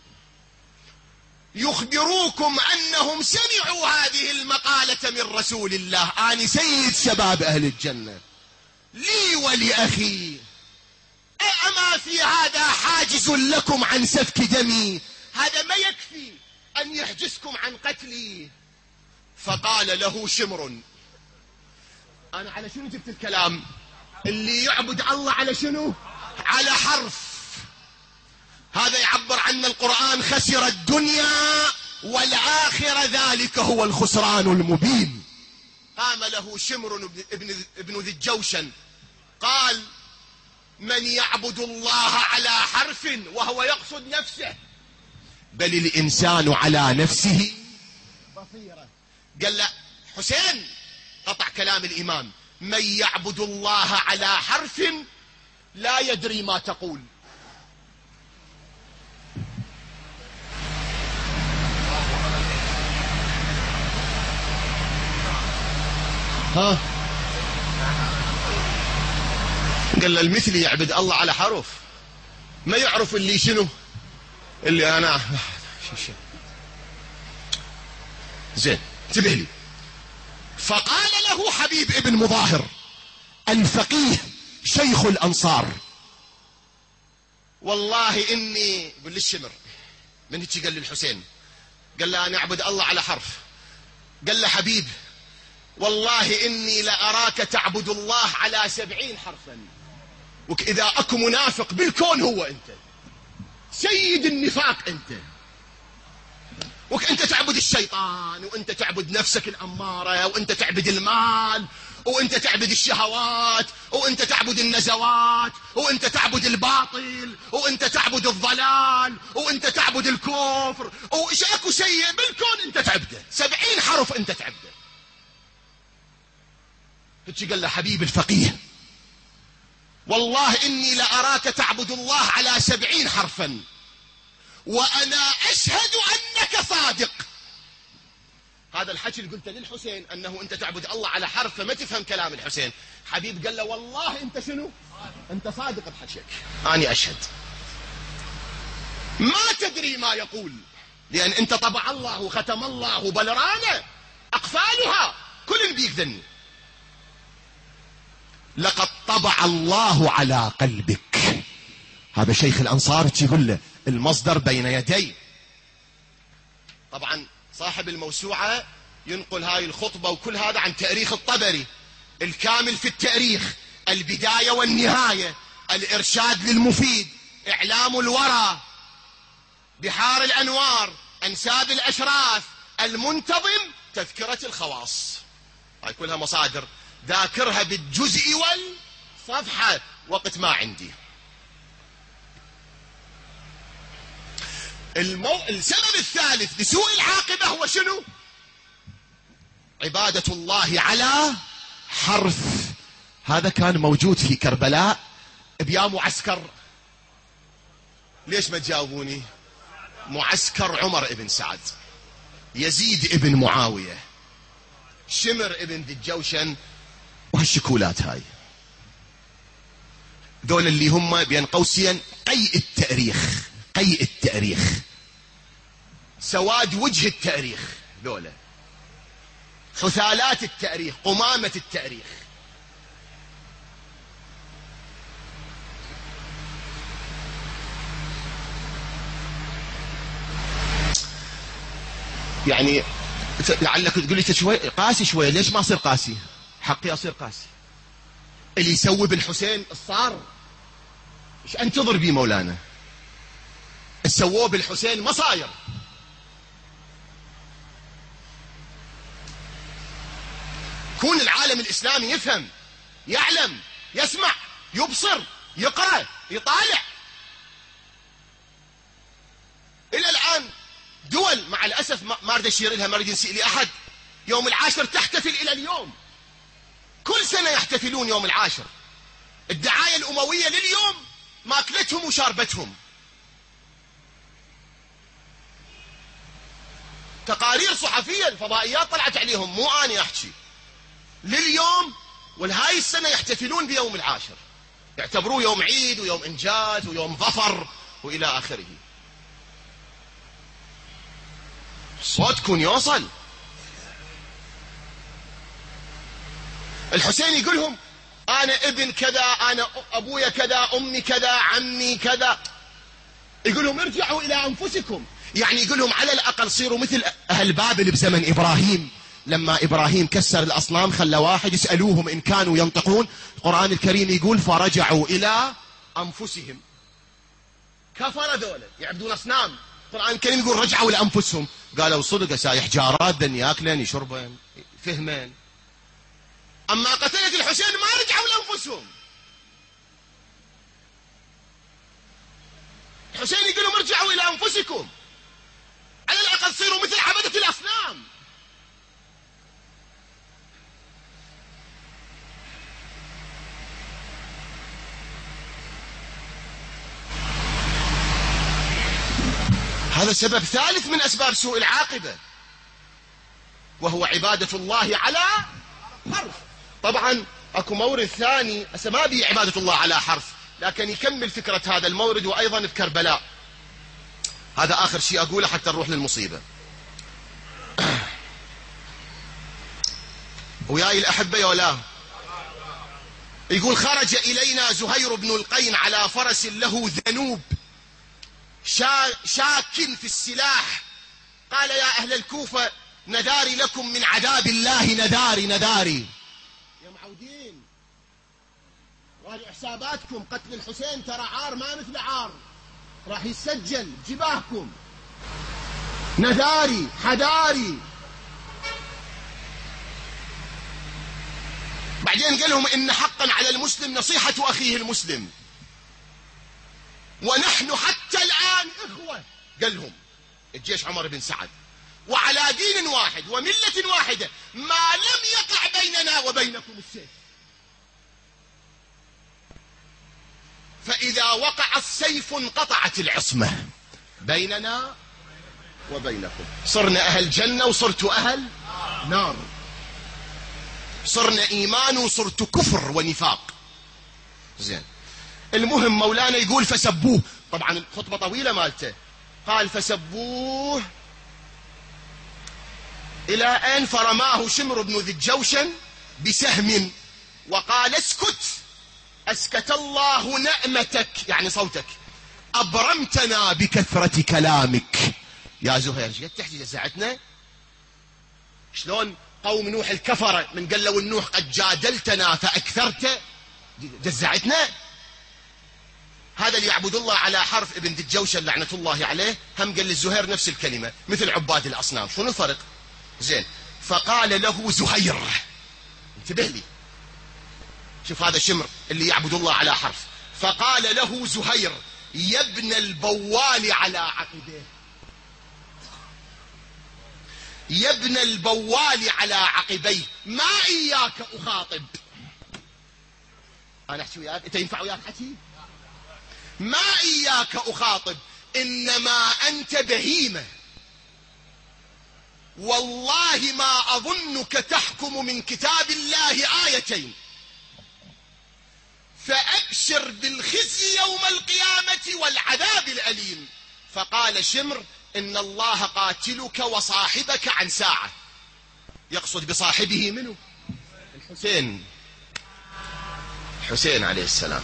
يخبروكم أنهم سمعوا هذه المقالة من رسول الله: أنا سيد شباب أهل الجنة لي ولأخي، أما في هذا حاجز لكم عن سفك دمي؟ هذا ما يكفي أن يحجزكم عن قتلي. فقال له شمر: أنا على شنو جبت الكلام؟ اللي يعبد الله على شنو؟ على حرف. هذا يعبر عن القرآن: خسر الدنيا والآخرة، ذلك هو الخسران المبين. قام له شمر ابن ذي الجوشن قال: من يعبد الله على حرف، وهو يقصد نفسه، بل الإنسان على نفسه بصيرة. قال له حسين، قطع كلام الإمام: من يعبد الله على حرف لا يدري ما تقول. ها قال له المثلي يعبد الله على حرف، ما يعرف اللي شنو اللي أنا زين. انتبه لي. فقال له حبيب ابن مظاهر الفقيه شيخ الأنصار: والله إني، يقول للشمر من هيك قال للحسين، قال له أنا أعبد الله على حرف. قال له حبيب والله إني لأراك تعبد الله على 70 حرفا، وإذا أكو منافق بالكون هو أنت، سيد النفاق أنت، وأنت تعبد الشيطان، وأنت تعبد نفسك الأمارة، وأنت تعبد المال، وأنت تعبد الشهوات، وأنت تعبد النزوات، وأنت تعبد الباطل، وأنت تعبد الضلال، وأنت تعبد الكفر، وإيش أكو شيء بالكون أنت تعبده، 70 حرف أنت تعبده. هيك قال له حبيب الفقيه: والله إني لأراك تعبد الله على 70 حرفا، وأنا أشهد أنك صادق. هذا الحكي اللي قلته للحسين أنه أنت تعبد الله على حرف، فما تفهم كلام الحسين. حبيب قال له والله أنت شنو؟ أنت صادق بحكيك، أنا أشهد. ما تدري ما يقول، لأن أنت طبع الله وختم الله وبلرانة أقفالها كل بيك ذني. لقد طبع الله على قلبك. هذا شيخ الأنصار يقول له المصدر بين يدي. طبعا صاحب الموسوعة ينقل هاي الخطبة وكل هذا عن تاريخ الطبري الكامل في التاريخ، البداية والنهاية، الإرشاد للمفيد، إعلام الورى، بحار الأنوار، أنساب الأشراف، المنتظم، تذكرة الخواص. هاي كلها مصادر ذاكرها بالجزء والصفحة، وقت ما عندي. السبب الثالث لسوء العاقبة هو شنو؟ عبادة الله على حرف. هذا كان موجود في كربلاء بيا معسكر. ليش ما تجاوبوني؟ معسكر عمر ابن سعد، يزيد ابن معاوية، شمر ابن ذي الجوشن، وهالشكولات هاي، ذول اللي هم بين قوسين قيء التاريخ، قيء التاريخ، سواد وجه التاريخ، ذولا حثالات التاريخ، قمامة التاريخ. يعني لعلك تقول لي شوي قاسي شوي، ليش ما اصير قاسي؟ حقي اصير قاسي. اللي يسوي بالحسين الصار ايش انتظر بيه مولانا؟ سووه بالحسين ما صاير. كون العالم الاسلامي يفهم، يعلم، يسمع، يبصر، يقرأ، يطالع. الى الان دول مع الاسف ما اريد اشير لها، ما اريد نسيء لاحد، يوم العاشر تحتفل الى اليوم، كل سنه يحتفلون يوم العاشر. الدعايه الامويه لليوم ماكلتهم وشاربتهم. تقارير صحفيه الفضائيات طلعت عليهم، مو اني احكي، لليوم. والهاي السنه يحتفلون بيوم العاشر، يعتبروه يوم عيد ويوم انجاز ويوم ظفر والى اخره. صوتكم يوصل. الحسين يقولهم انا ابن كذا، انا ابويا كذا، امي كذا، عمي كذا. يقولهم ارجعوا الى انفسكم، يعني يقولهم على الاقل صيروا مثل اهل بابل بزمن ابراهيم، لما ابراهيم كسر الاصنام خلى واحد يسالوهم ان كانوا ينطقون. القران الكريم يقول فرجعوا الى انفسهم. كفر ذولا يعبدون اصنام، القران الكريم يقول رجعوا الى انفسهم. قالوا صدق سايح جارات ذن ياكلن يشربن فهمن. اما قتلت الحسين ما رجعوا لانفسهم. الحسين يقول لهم ارجعوا الى انفسكم، على الاقل صيروا مثل عبدة الاصنام. هذا سبب ثالث من أسباب سوء العاقبة، وهو عبادة الله على حرف. طبعا اكو مورد ثاني، هسه ما بي عبادة الله على حرف، لكن يكمل فكرة هذا المورد، وايضا بكربلاء. هذا اخر شيء اقوله حتى نروح للمصيبة. وياي الأحبة يا ولا، يقول خرج إلينا زهير بن القين على فرس له ذنوب شاك في السلاح، قال يا أهل الكوفة نداري لكم من عذاب الله، نداري يا معودين، راجعوا حساباتكم، قتل الحسين ترى عار ما مثل عار، راح يسجل جباهكم، نداري حداري. بعدين قال لهم إن حقا على المسلم نصيحة أخيه المسلم، ونحن حتى الآن إخوة، قال لهم الجيش عمر بن سعد، وعلى دين واحد وملة واحدة، ما لم يقع بيننا وبينكم السيف، فإذا وقع السيف انقطعت العصمة بيننا وبينكم، صرنا أهل جنة وصرتوا أهل نار، صرنا إيمان وصرت كفر ونفاق. زين، المهم مولانا يقول فسبوه، طبعا الخطبة طويلة مالته، قال فسبوه إلى أن فرماه شمر بن ذي الجوشن بسهم وقال اسكت الله نأمتك، يعني صوتك، أبرمتنا بكثرة كلامك يا زهير. شو تحكي جزعتنا؟ شلون قوم نوح الكفرة من قال له النوح قد جادلتنا فأكثرت، جزعتنا. هذا اللي يعبد الله على حرف ابن ذي الجوشن لعنة الله عليه، هم قال للزهير نفس الكلمة مثل عباد الأصنام. شنو الفرق؟ زين، فقال له زهير، انتبه لي، شوف هذا شمر اللي يعبد الله على حرف، فقال له زهير يا ابن البوال على عقبيه، يا ابن البوال على عقبيه، ما إياك أخاطب. أنا أحكي وياك، أنت ينفع وياك حكي؟ ما إياك أخاطب، إنما أنت بهيمة، والله ما أظنك تحكم من كتاب الله آيتين، فأبشر بالخزي يوم القيامة والعذاب الأليم. فقال شمر إن الله قاتلك وصاحبك عن ساعة، يقصد بصاحبه منه الحسين عليه السلام.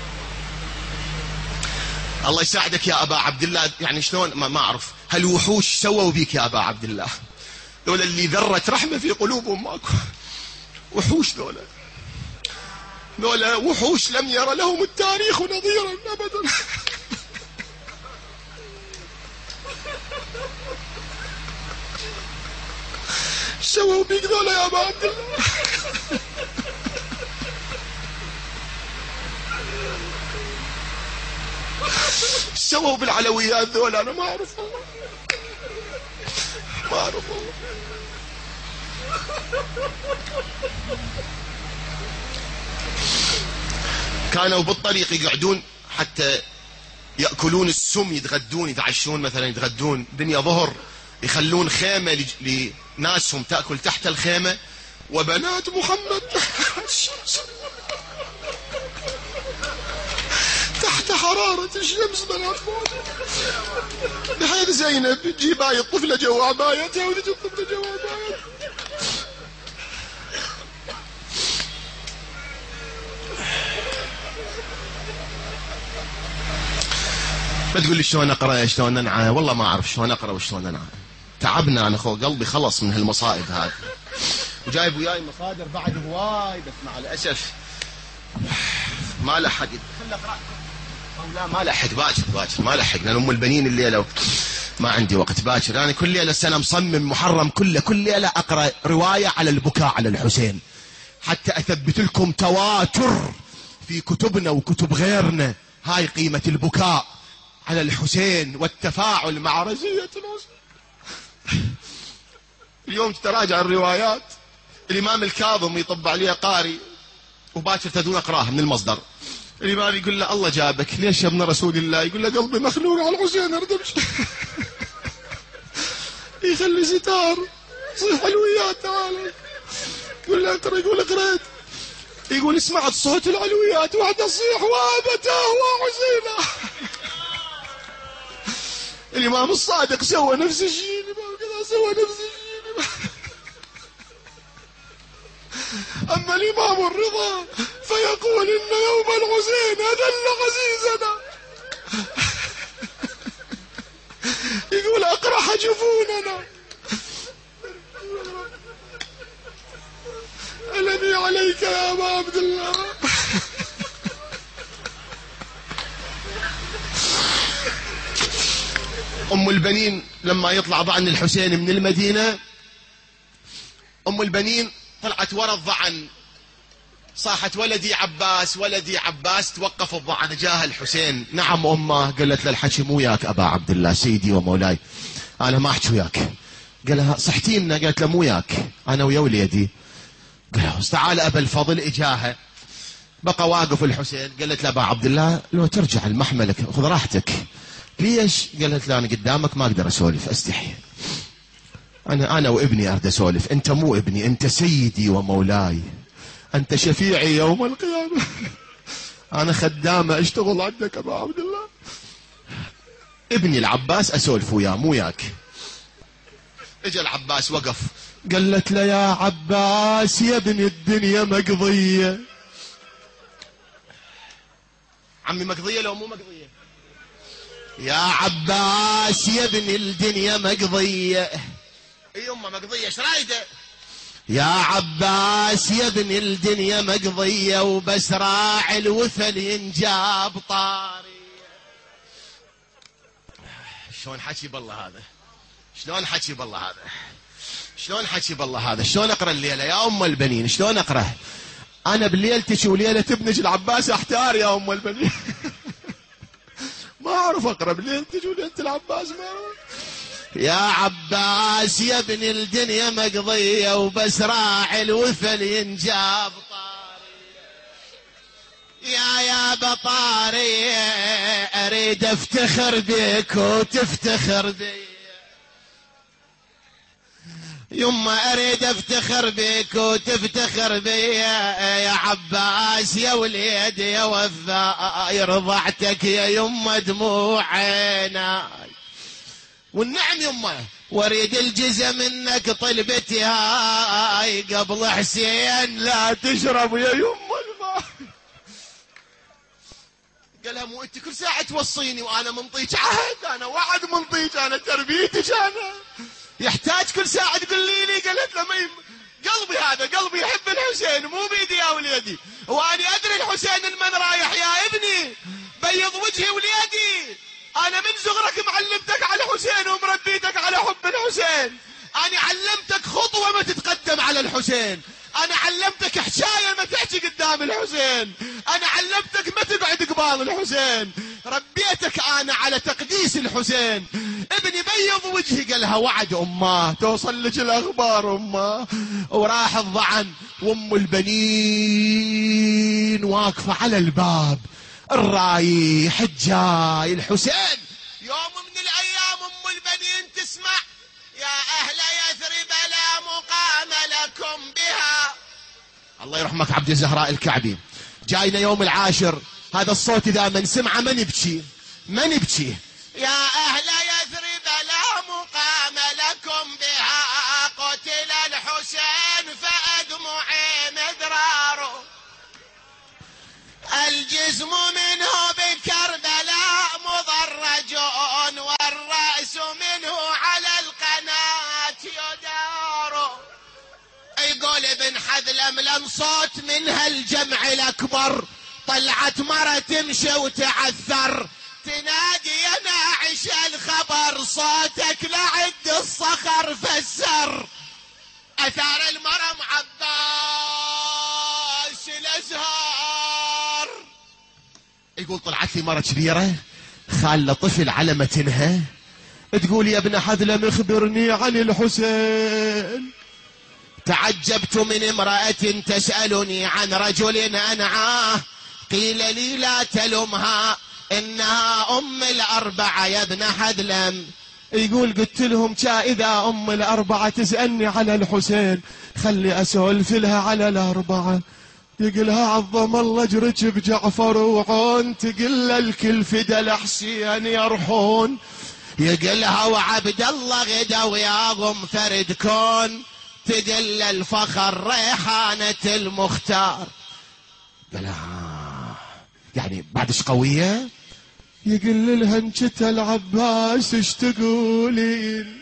الله يساعدك يا أبا عبد الله، يعني شلون ما أعرف هالوحوش سووا بيك يا أبا عبد الله، دول اللي ذرت رحمة في قلوبهم ماكو، وحوش دول وحوش لم ير لهم التاريخ نظيرا أبدا. سووا بيك ذولا يا أبا عبد الله. سووا بالعلويات ذولا، أنا ما أعرف والله، ما أعرف والله. كانوا بالطريق يقعدون حتى يأكلون السم، يتغدون يتعشون مثلا، يتغدون دنيا ظهر، يخلون خيمة لناسهم تأكل تحت الخيمة، وبنات محمد تحت حرارة الشمس، بنات بحيث زينب تجيب هاي الطفلة جوا عبايتها وتجي الطفلة جوا عبايتها. بتقول لي شلون اقرا شلون انعى، والله ما اعرف شلون اقرا وشلون انعى، تعبنا انا قلبي خلص من هالمصائب هذه، وجايب وياي مصادر بعد هواي، بس مع الاسف ما لحق. خل اقرا او لا، ما لحق، باكر ما لحق، لان ام البنين الليله ما عندي وقت باكر. انا كل ليله السنه مصمم محرم كل ليله اقرا روايه على البكاء على الحسين، حتى اثبت لكم تواتر في كتبنا وكتب غيرنا هاي قيمه البكاء على الحسين والتفاعل مع رزية الحسين. اليوم تراجع الروايات، الإمام الكاظم يطب عليه قاري، وباكر تدون أقراها من المصدر. الإمام يقول له الله جابك ليش يا ابن رسول الله؟ يقول له قلبي مخلوق على الحسين أريد أمشي. يخلي ستار صيح حلويات، تعال يقول له اقرأ، يقول قرأت، يقول سمعت صوت العلويات واحدة تصيح وابتاه وحسينه. الإمام الصادق سوى نفس الشيء، سوى نفس الشيء. أما الإمام الرضا فيقول إن يوم الحسين أذل عزيزنا، يقول أقرح جفوننا الذي عليك يا أبا عبد الله. أم البنين لما يطلع ضعن الحسين من المدينة، أم البنين طلعت ورا الضعن، صاحت ولدي عباس ولدي عباس. توقف الضعن جاه الحسين. نعم أمه. قالت له الحكي مو وياك أبا عبد الله سيدي ومولاي، أنا ما أحكي وياك. قالها صحتي لنا؟ قالت له مو وياك، أنا ويا وليدي. قال تعال أبا الفضل. إجاها بقى واقف الحسين. قالت له أبا عبد الله لو ترجع المحملك خذ راحتك. ليش؟ قالت له أنا قدامك ما أقدر أسولف، أستحي. أنا وابني أريد أسولف، أنت مو ابني، أنت سيدي ومولاي، أنت شفيعي يوم القيامة. أنا خدامة أشتغل عندك أبا عبد الله. ابني العباس أسولف وياه مو وياك. اجى العباس وقف. قالت له يا عباس يا ابن الدنيا مقضية. عمي مقضية لو مو مقضية؟ يا عباس يا ابن الدنيا مقضية. اي امه مقضية ايش رايده؟ يا عباس يا ابن الدنيا مقضية وبس راعي الوثن ينجاب طاري. شلون حكي بالله هذا؟ شلون حكي بالله هذا؟ شلون حكي بالله هذا؟ شلون اقرا الليله يا ام البنين؟ شلون اقرا؟ انا بليلتك وليله ابنك العباس احتار يا ام البنين. ما اعرف اقرا بليلتك وليله العباس، ما أعرف. يا عباس يا ابن الدنيا مقضيه وبس راعي الوثل ينجاب طاري. يا بطاري اريد افتخر بك وتفتخر بي. يما اريد افتخر بك وتفتخر بي يا عباس يا وليد يا وفاء. رضعتك يا يما دموع عيناي. والنعم يما واريد الجزء منك طلبتي هاي قبل حسين لا تشرب يا يما الماء. قالها مو انت كل ساعة توصيني وانا منطيك عهد، انا وعد منطيك، انا تربيتك، انا يحتاج كل ساعة تقول لي. قالت له قلبي هذا قلبي يحب الحسين مو بيدي يا وليدي، واني ادري الحسين من رايح يا ابني بيض وجهي وليدي. انا من صغرك معلمتك على الحسين ومربيتك على حب الحسين. انا علمتك خطوة ما تتقدم على الحسين، انا علمتك حشاية ما تحكي قدام الحسين، انا علمتك ما تقعد قبال الحسين، ربيتك انا على تقديس الحسين. ابني بيض وجهي. قالها وعد امه توصل لك الاخبار امه. وراح الضعن وام البنين واقفة على الباب، الرايح الجاي الحسين. يوم من الايام ام البنين تسمع يا اهل يثرب لا مقام لكم بها. الله يرحمك عبد الزهراء الكعبي. جاينا يوم العاشر هذا الصوت اذا من سمعه ما نبكي ما نبكي. يا اهل يثرب لا مقام لكم بها قتل الحسين فادمعي مدرار. الجسم منه بكربلاء مضرج والرأس منه على القناة يدار. يقول ابن حذلم لن صوت منها الجمع الأكبر طلعت مرة تمشي وتعثر تنادي يا ناعش الخبر صوتك لعد الصخر فسر. أثار المرم عباس الأزهار. يقول طلعت لي مرة كبيرة خالة طفل على متنها تقول يا ابن حذلم اخبرني عن الحسين. تعجبت من امرأة تسألني عن رجل أنعاه قيل لي لا تلمها إنها أم الأربعة يا ابن حذلم. يقول قلت لهم إذا أم الأربعة تسألني على الحسين خلي أسولف لها على الأربعة. يقلها عظم الله اجرك بجعفر وعون، تقل الكل فدا الحسين يرحون. يقلها وعبد الله غدا وياهم فرد كون، تقل الفخر ريحانة المختار. قالها يعني بعدش قوية. يقل لها انشت العباس ايش تقولين؟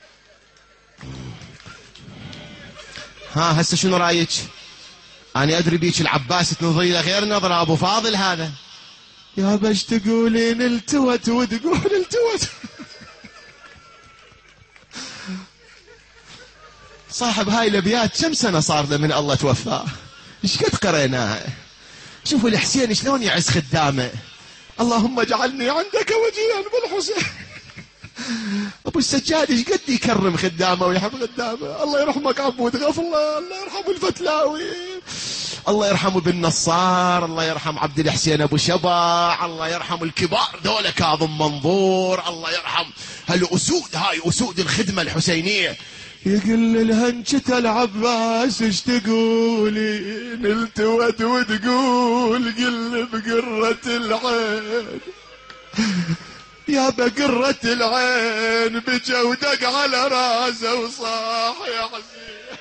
ها هسه شنو رايك؟ أنا أدري بيك العباس تنظري له غير نظرة، أبو فاضل هذا. يا باش تقولين التوت وتقول التوت. صاحب هاي الأبيات كم سنة صار له من الله توفاه؟ إيش قد قريناها؟ شوفوا الحسين شلون يعز خدامه. اللهم اجعلني عندك وجيها بالحسين. ابو السجاد ايش قد يكرم خدامه ويحب خدامه. الله يرحمك عبود غفله، الله يرحم الفتلاوي، الله يرحم ابن نصار، الله يرحم عبد الحسين ابو شبع، الله يرحم الكبار دول كاظم منظور، الله يرحم هالاسود، هاي اسود الخدمه الحسينيه. يقول لها انشت العباس ايش تقولين؟ التوت وتقول قل بقرة العين، يا بقرة العين بجا ودق على راسه وصاح يا حسين.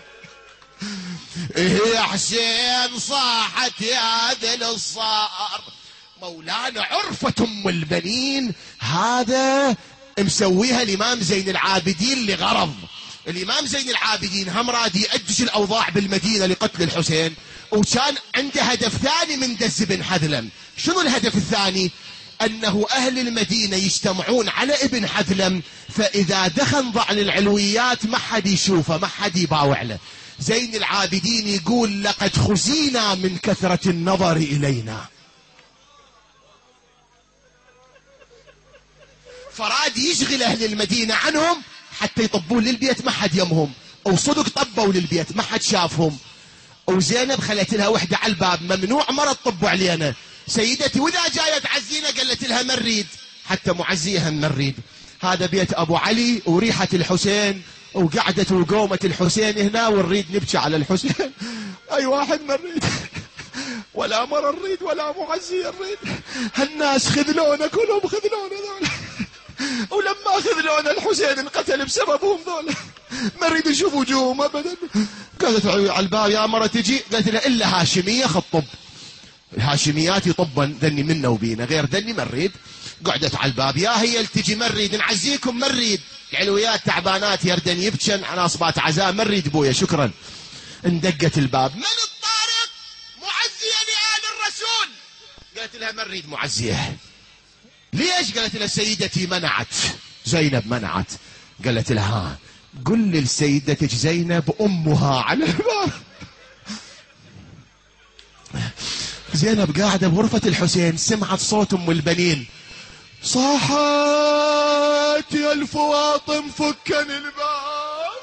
إيه يا حسين صاحت يا ذل الصار. مولانا عرفة ام البنين هذا مسويها الامام زين العابدين لغرض. الامام زين العابدين هم راد يأجج الاوضاع بالمدينة لقتل الحسين، وكان عنده هدف ثاني من دز بن حذلم. شنو الهدف الثاني؟ أنه أهل المدينة يجتمعون على ابن حذلم، فإذا دخن ضعن العلويات ما حد يشوفه، ما حد يباوع له. زين العابدين يقول لقد خزينا من كثرة النظر إلينا. فراد يشغل أهل المدينة عنهم حتى يطبون للبيت ما حد يمهم، وصدق طبوا للبيت ما حد شافهم. وزينب خلت لها وحدة على الباب، ممنوع مرة تطبوا علينا سيدتي، وإذا جاية تعزينا قالت لها ما نريد، حتى معزيها ما نريد. هذا بيت أبو علي وريحة الحسين وقعدة وقومة الحسين هنا، ونريد نبكي على الحسين. أي واحد ما نريد، ولا مرة نريد ولا معزي نريد. هالناس خذلونا كلهم، خذلونا ذولا، ولما خذلونا الحسين انقتل بسببهم ذولا، ما نريد نشوف وجوههم أبدا. قالت على الباب يا مرة تجي، قالت لها إلا هاشمية خطب، الهاشميات يطبن ذني منا وبينا، غير ذني ما نريد. قعدت على الباب يا هي التجي ما نريد، نعزيكم ما نريد، العلويات تعبانات يردن يبكن على اصبات عزاء ما نريد بويا شكرا. اندقت الباب، من الطارق؟ معزيه لآل الرسول. قالت لها ما نريد معزيه. ليش؟ قالت لها سيدتي منعت، زينب منعت. قالت لها قل لسيدتك زينب امها على الباب. زينب قاعدة بغرفة الحسين، سمعت صوت ام البنين، صاحت يا الفواطم فكن الباب.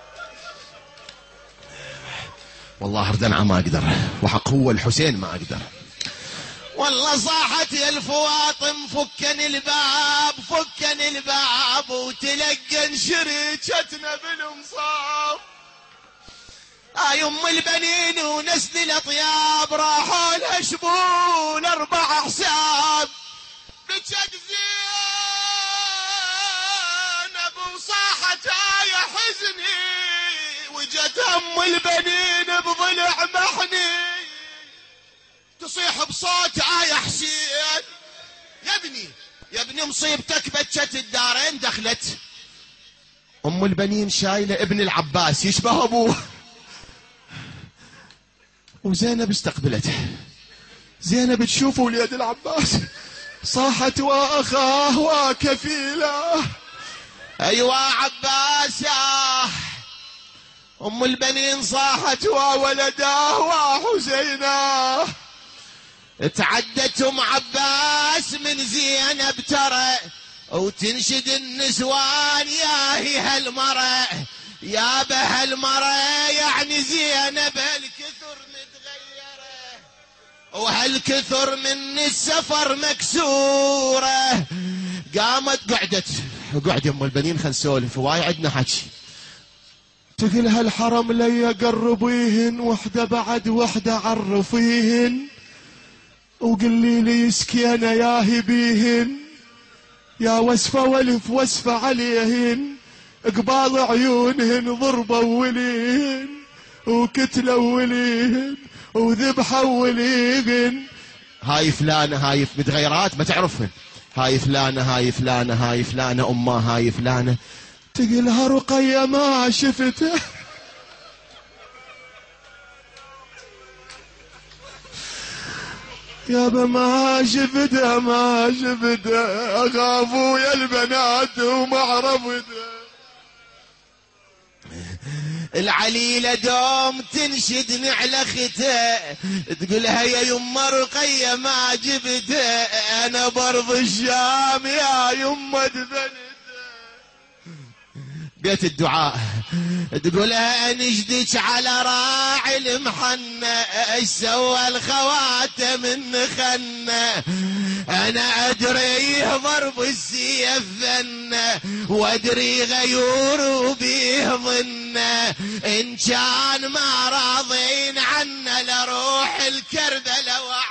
والله اردنعه ما اقدر، وحق هو الحسين ما اقدر. والله صاحت يا الفواطم فكن الباب، فكن الباب وتلقن شريكتنا بالمصاب. ام البنين ونسل الاطياب راحوا لها شبون 4 حساب. بجد زينب وصاحت يا حزني، وجت ام البنين بضلع محني تصيح بصوت يا حسين. يا ابني مصيبتك بجت الدارين دخلت. ام البنين شايله ابن العباس يشبه ابوه، وزينب استقبلته. زينب تشوف وليد العباس، صاحت واخاه وكفيله. ايوا عباسه. ام البنين صاحت وولداه وحسيناه. تعدت ام عباس من زينب ترى، وتنشد النسوان يا هي هالمرة، يا بهالمرة يعني زينب هالكثر متغيرة، وهالكثر من السفر مكسورة. قامت قعدت ام البنين خل نسولف، واي عندنا حكي. تقول هالحرم لي قربيهن وحدة بعد وحدة عرفيهن وقلي لي سكينة يا هبيهن يا وسفة والف وسفة عليهن قبال عيونهن ضربوا وليهن وكتلوا وليهن وذبحوا وليهن. هاي فلانة هاي متغيرات ما تعرفهن. هاي فلانة هاي فلانة هاي فلانة أمها هاي فلانة. تقلها رقية ما شفته يابا ما شفته ما شفته أخافوا يا البنات وما عرفته. العليلة دوم تنشدني على خته تقولها يا يما رقية ما جبته أنا برض الشام يا يما دفنته. بيت الدعاء تقولها انجدك على راعي المحنة ايش سوى الخواتم من خنة انا ادري ضرب السيف ذنة وادري غيور بيه ظنة ان كان ما راضين عنا لروح الكربلة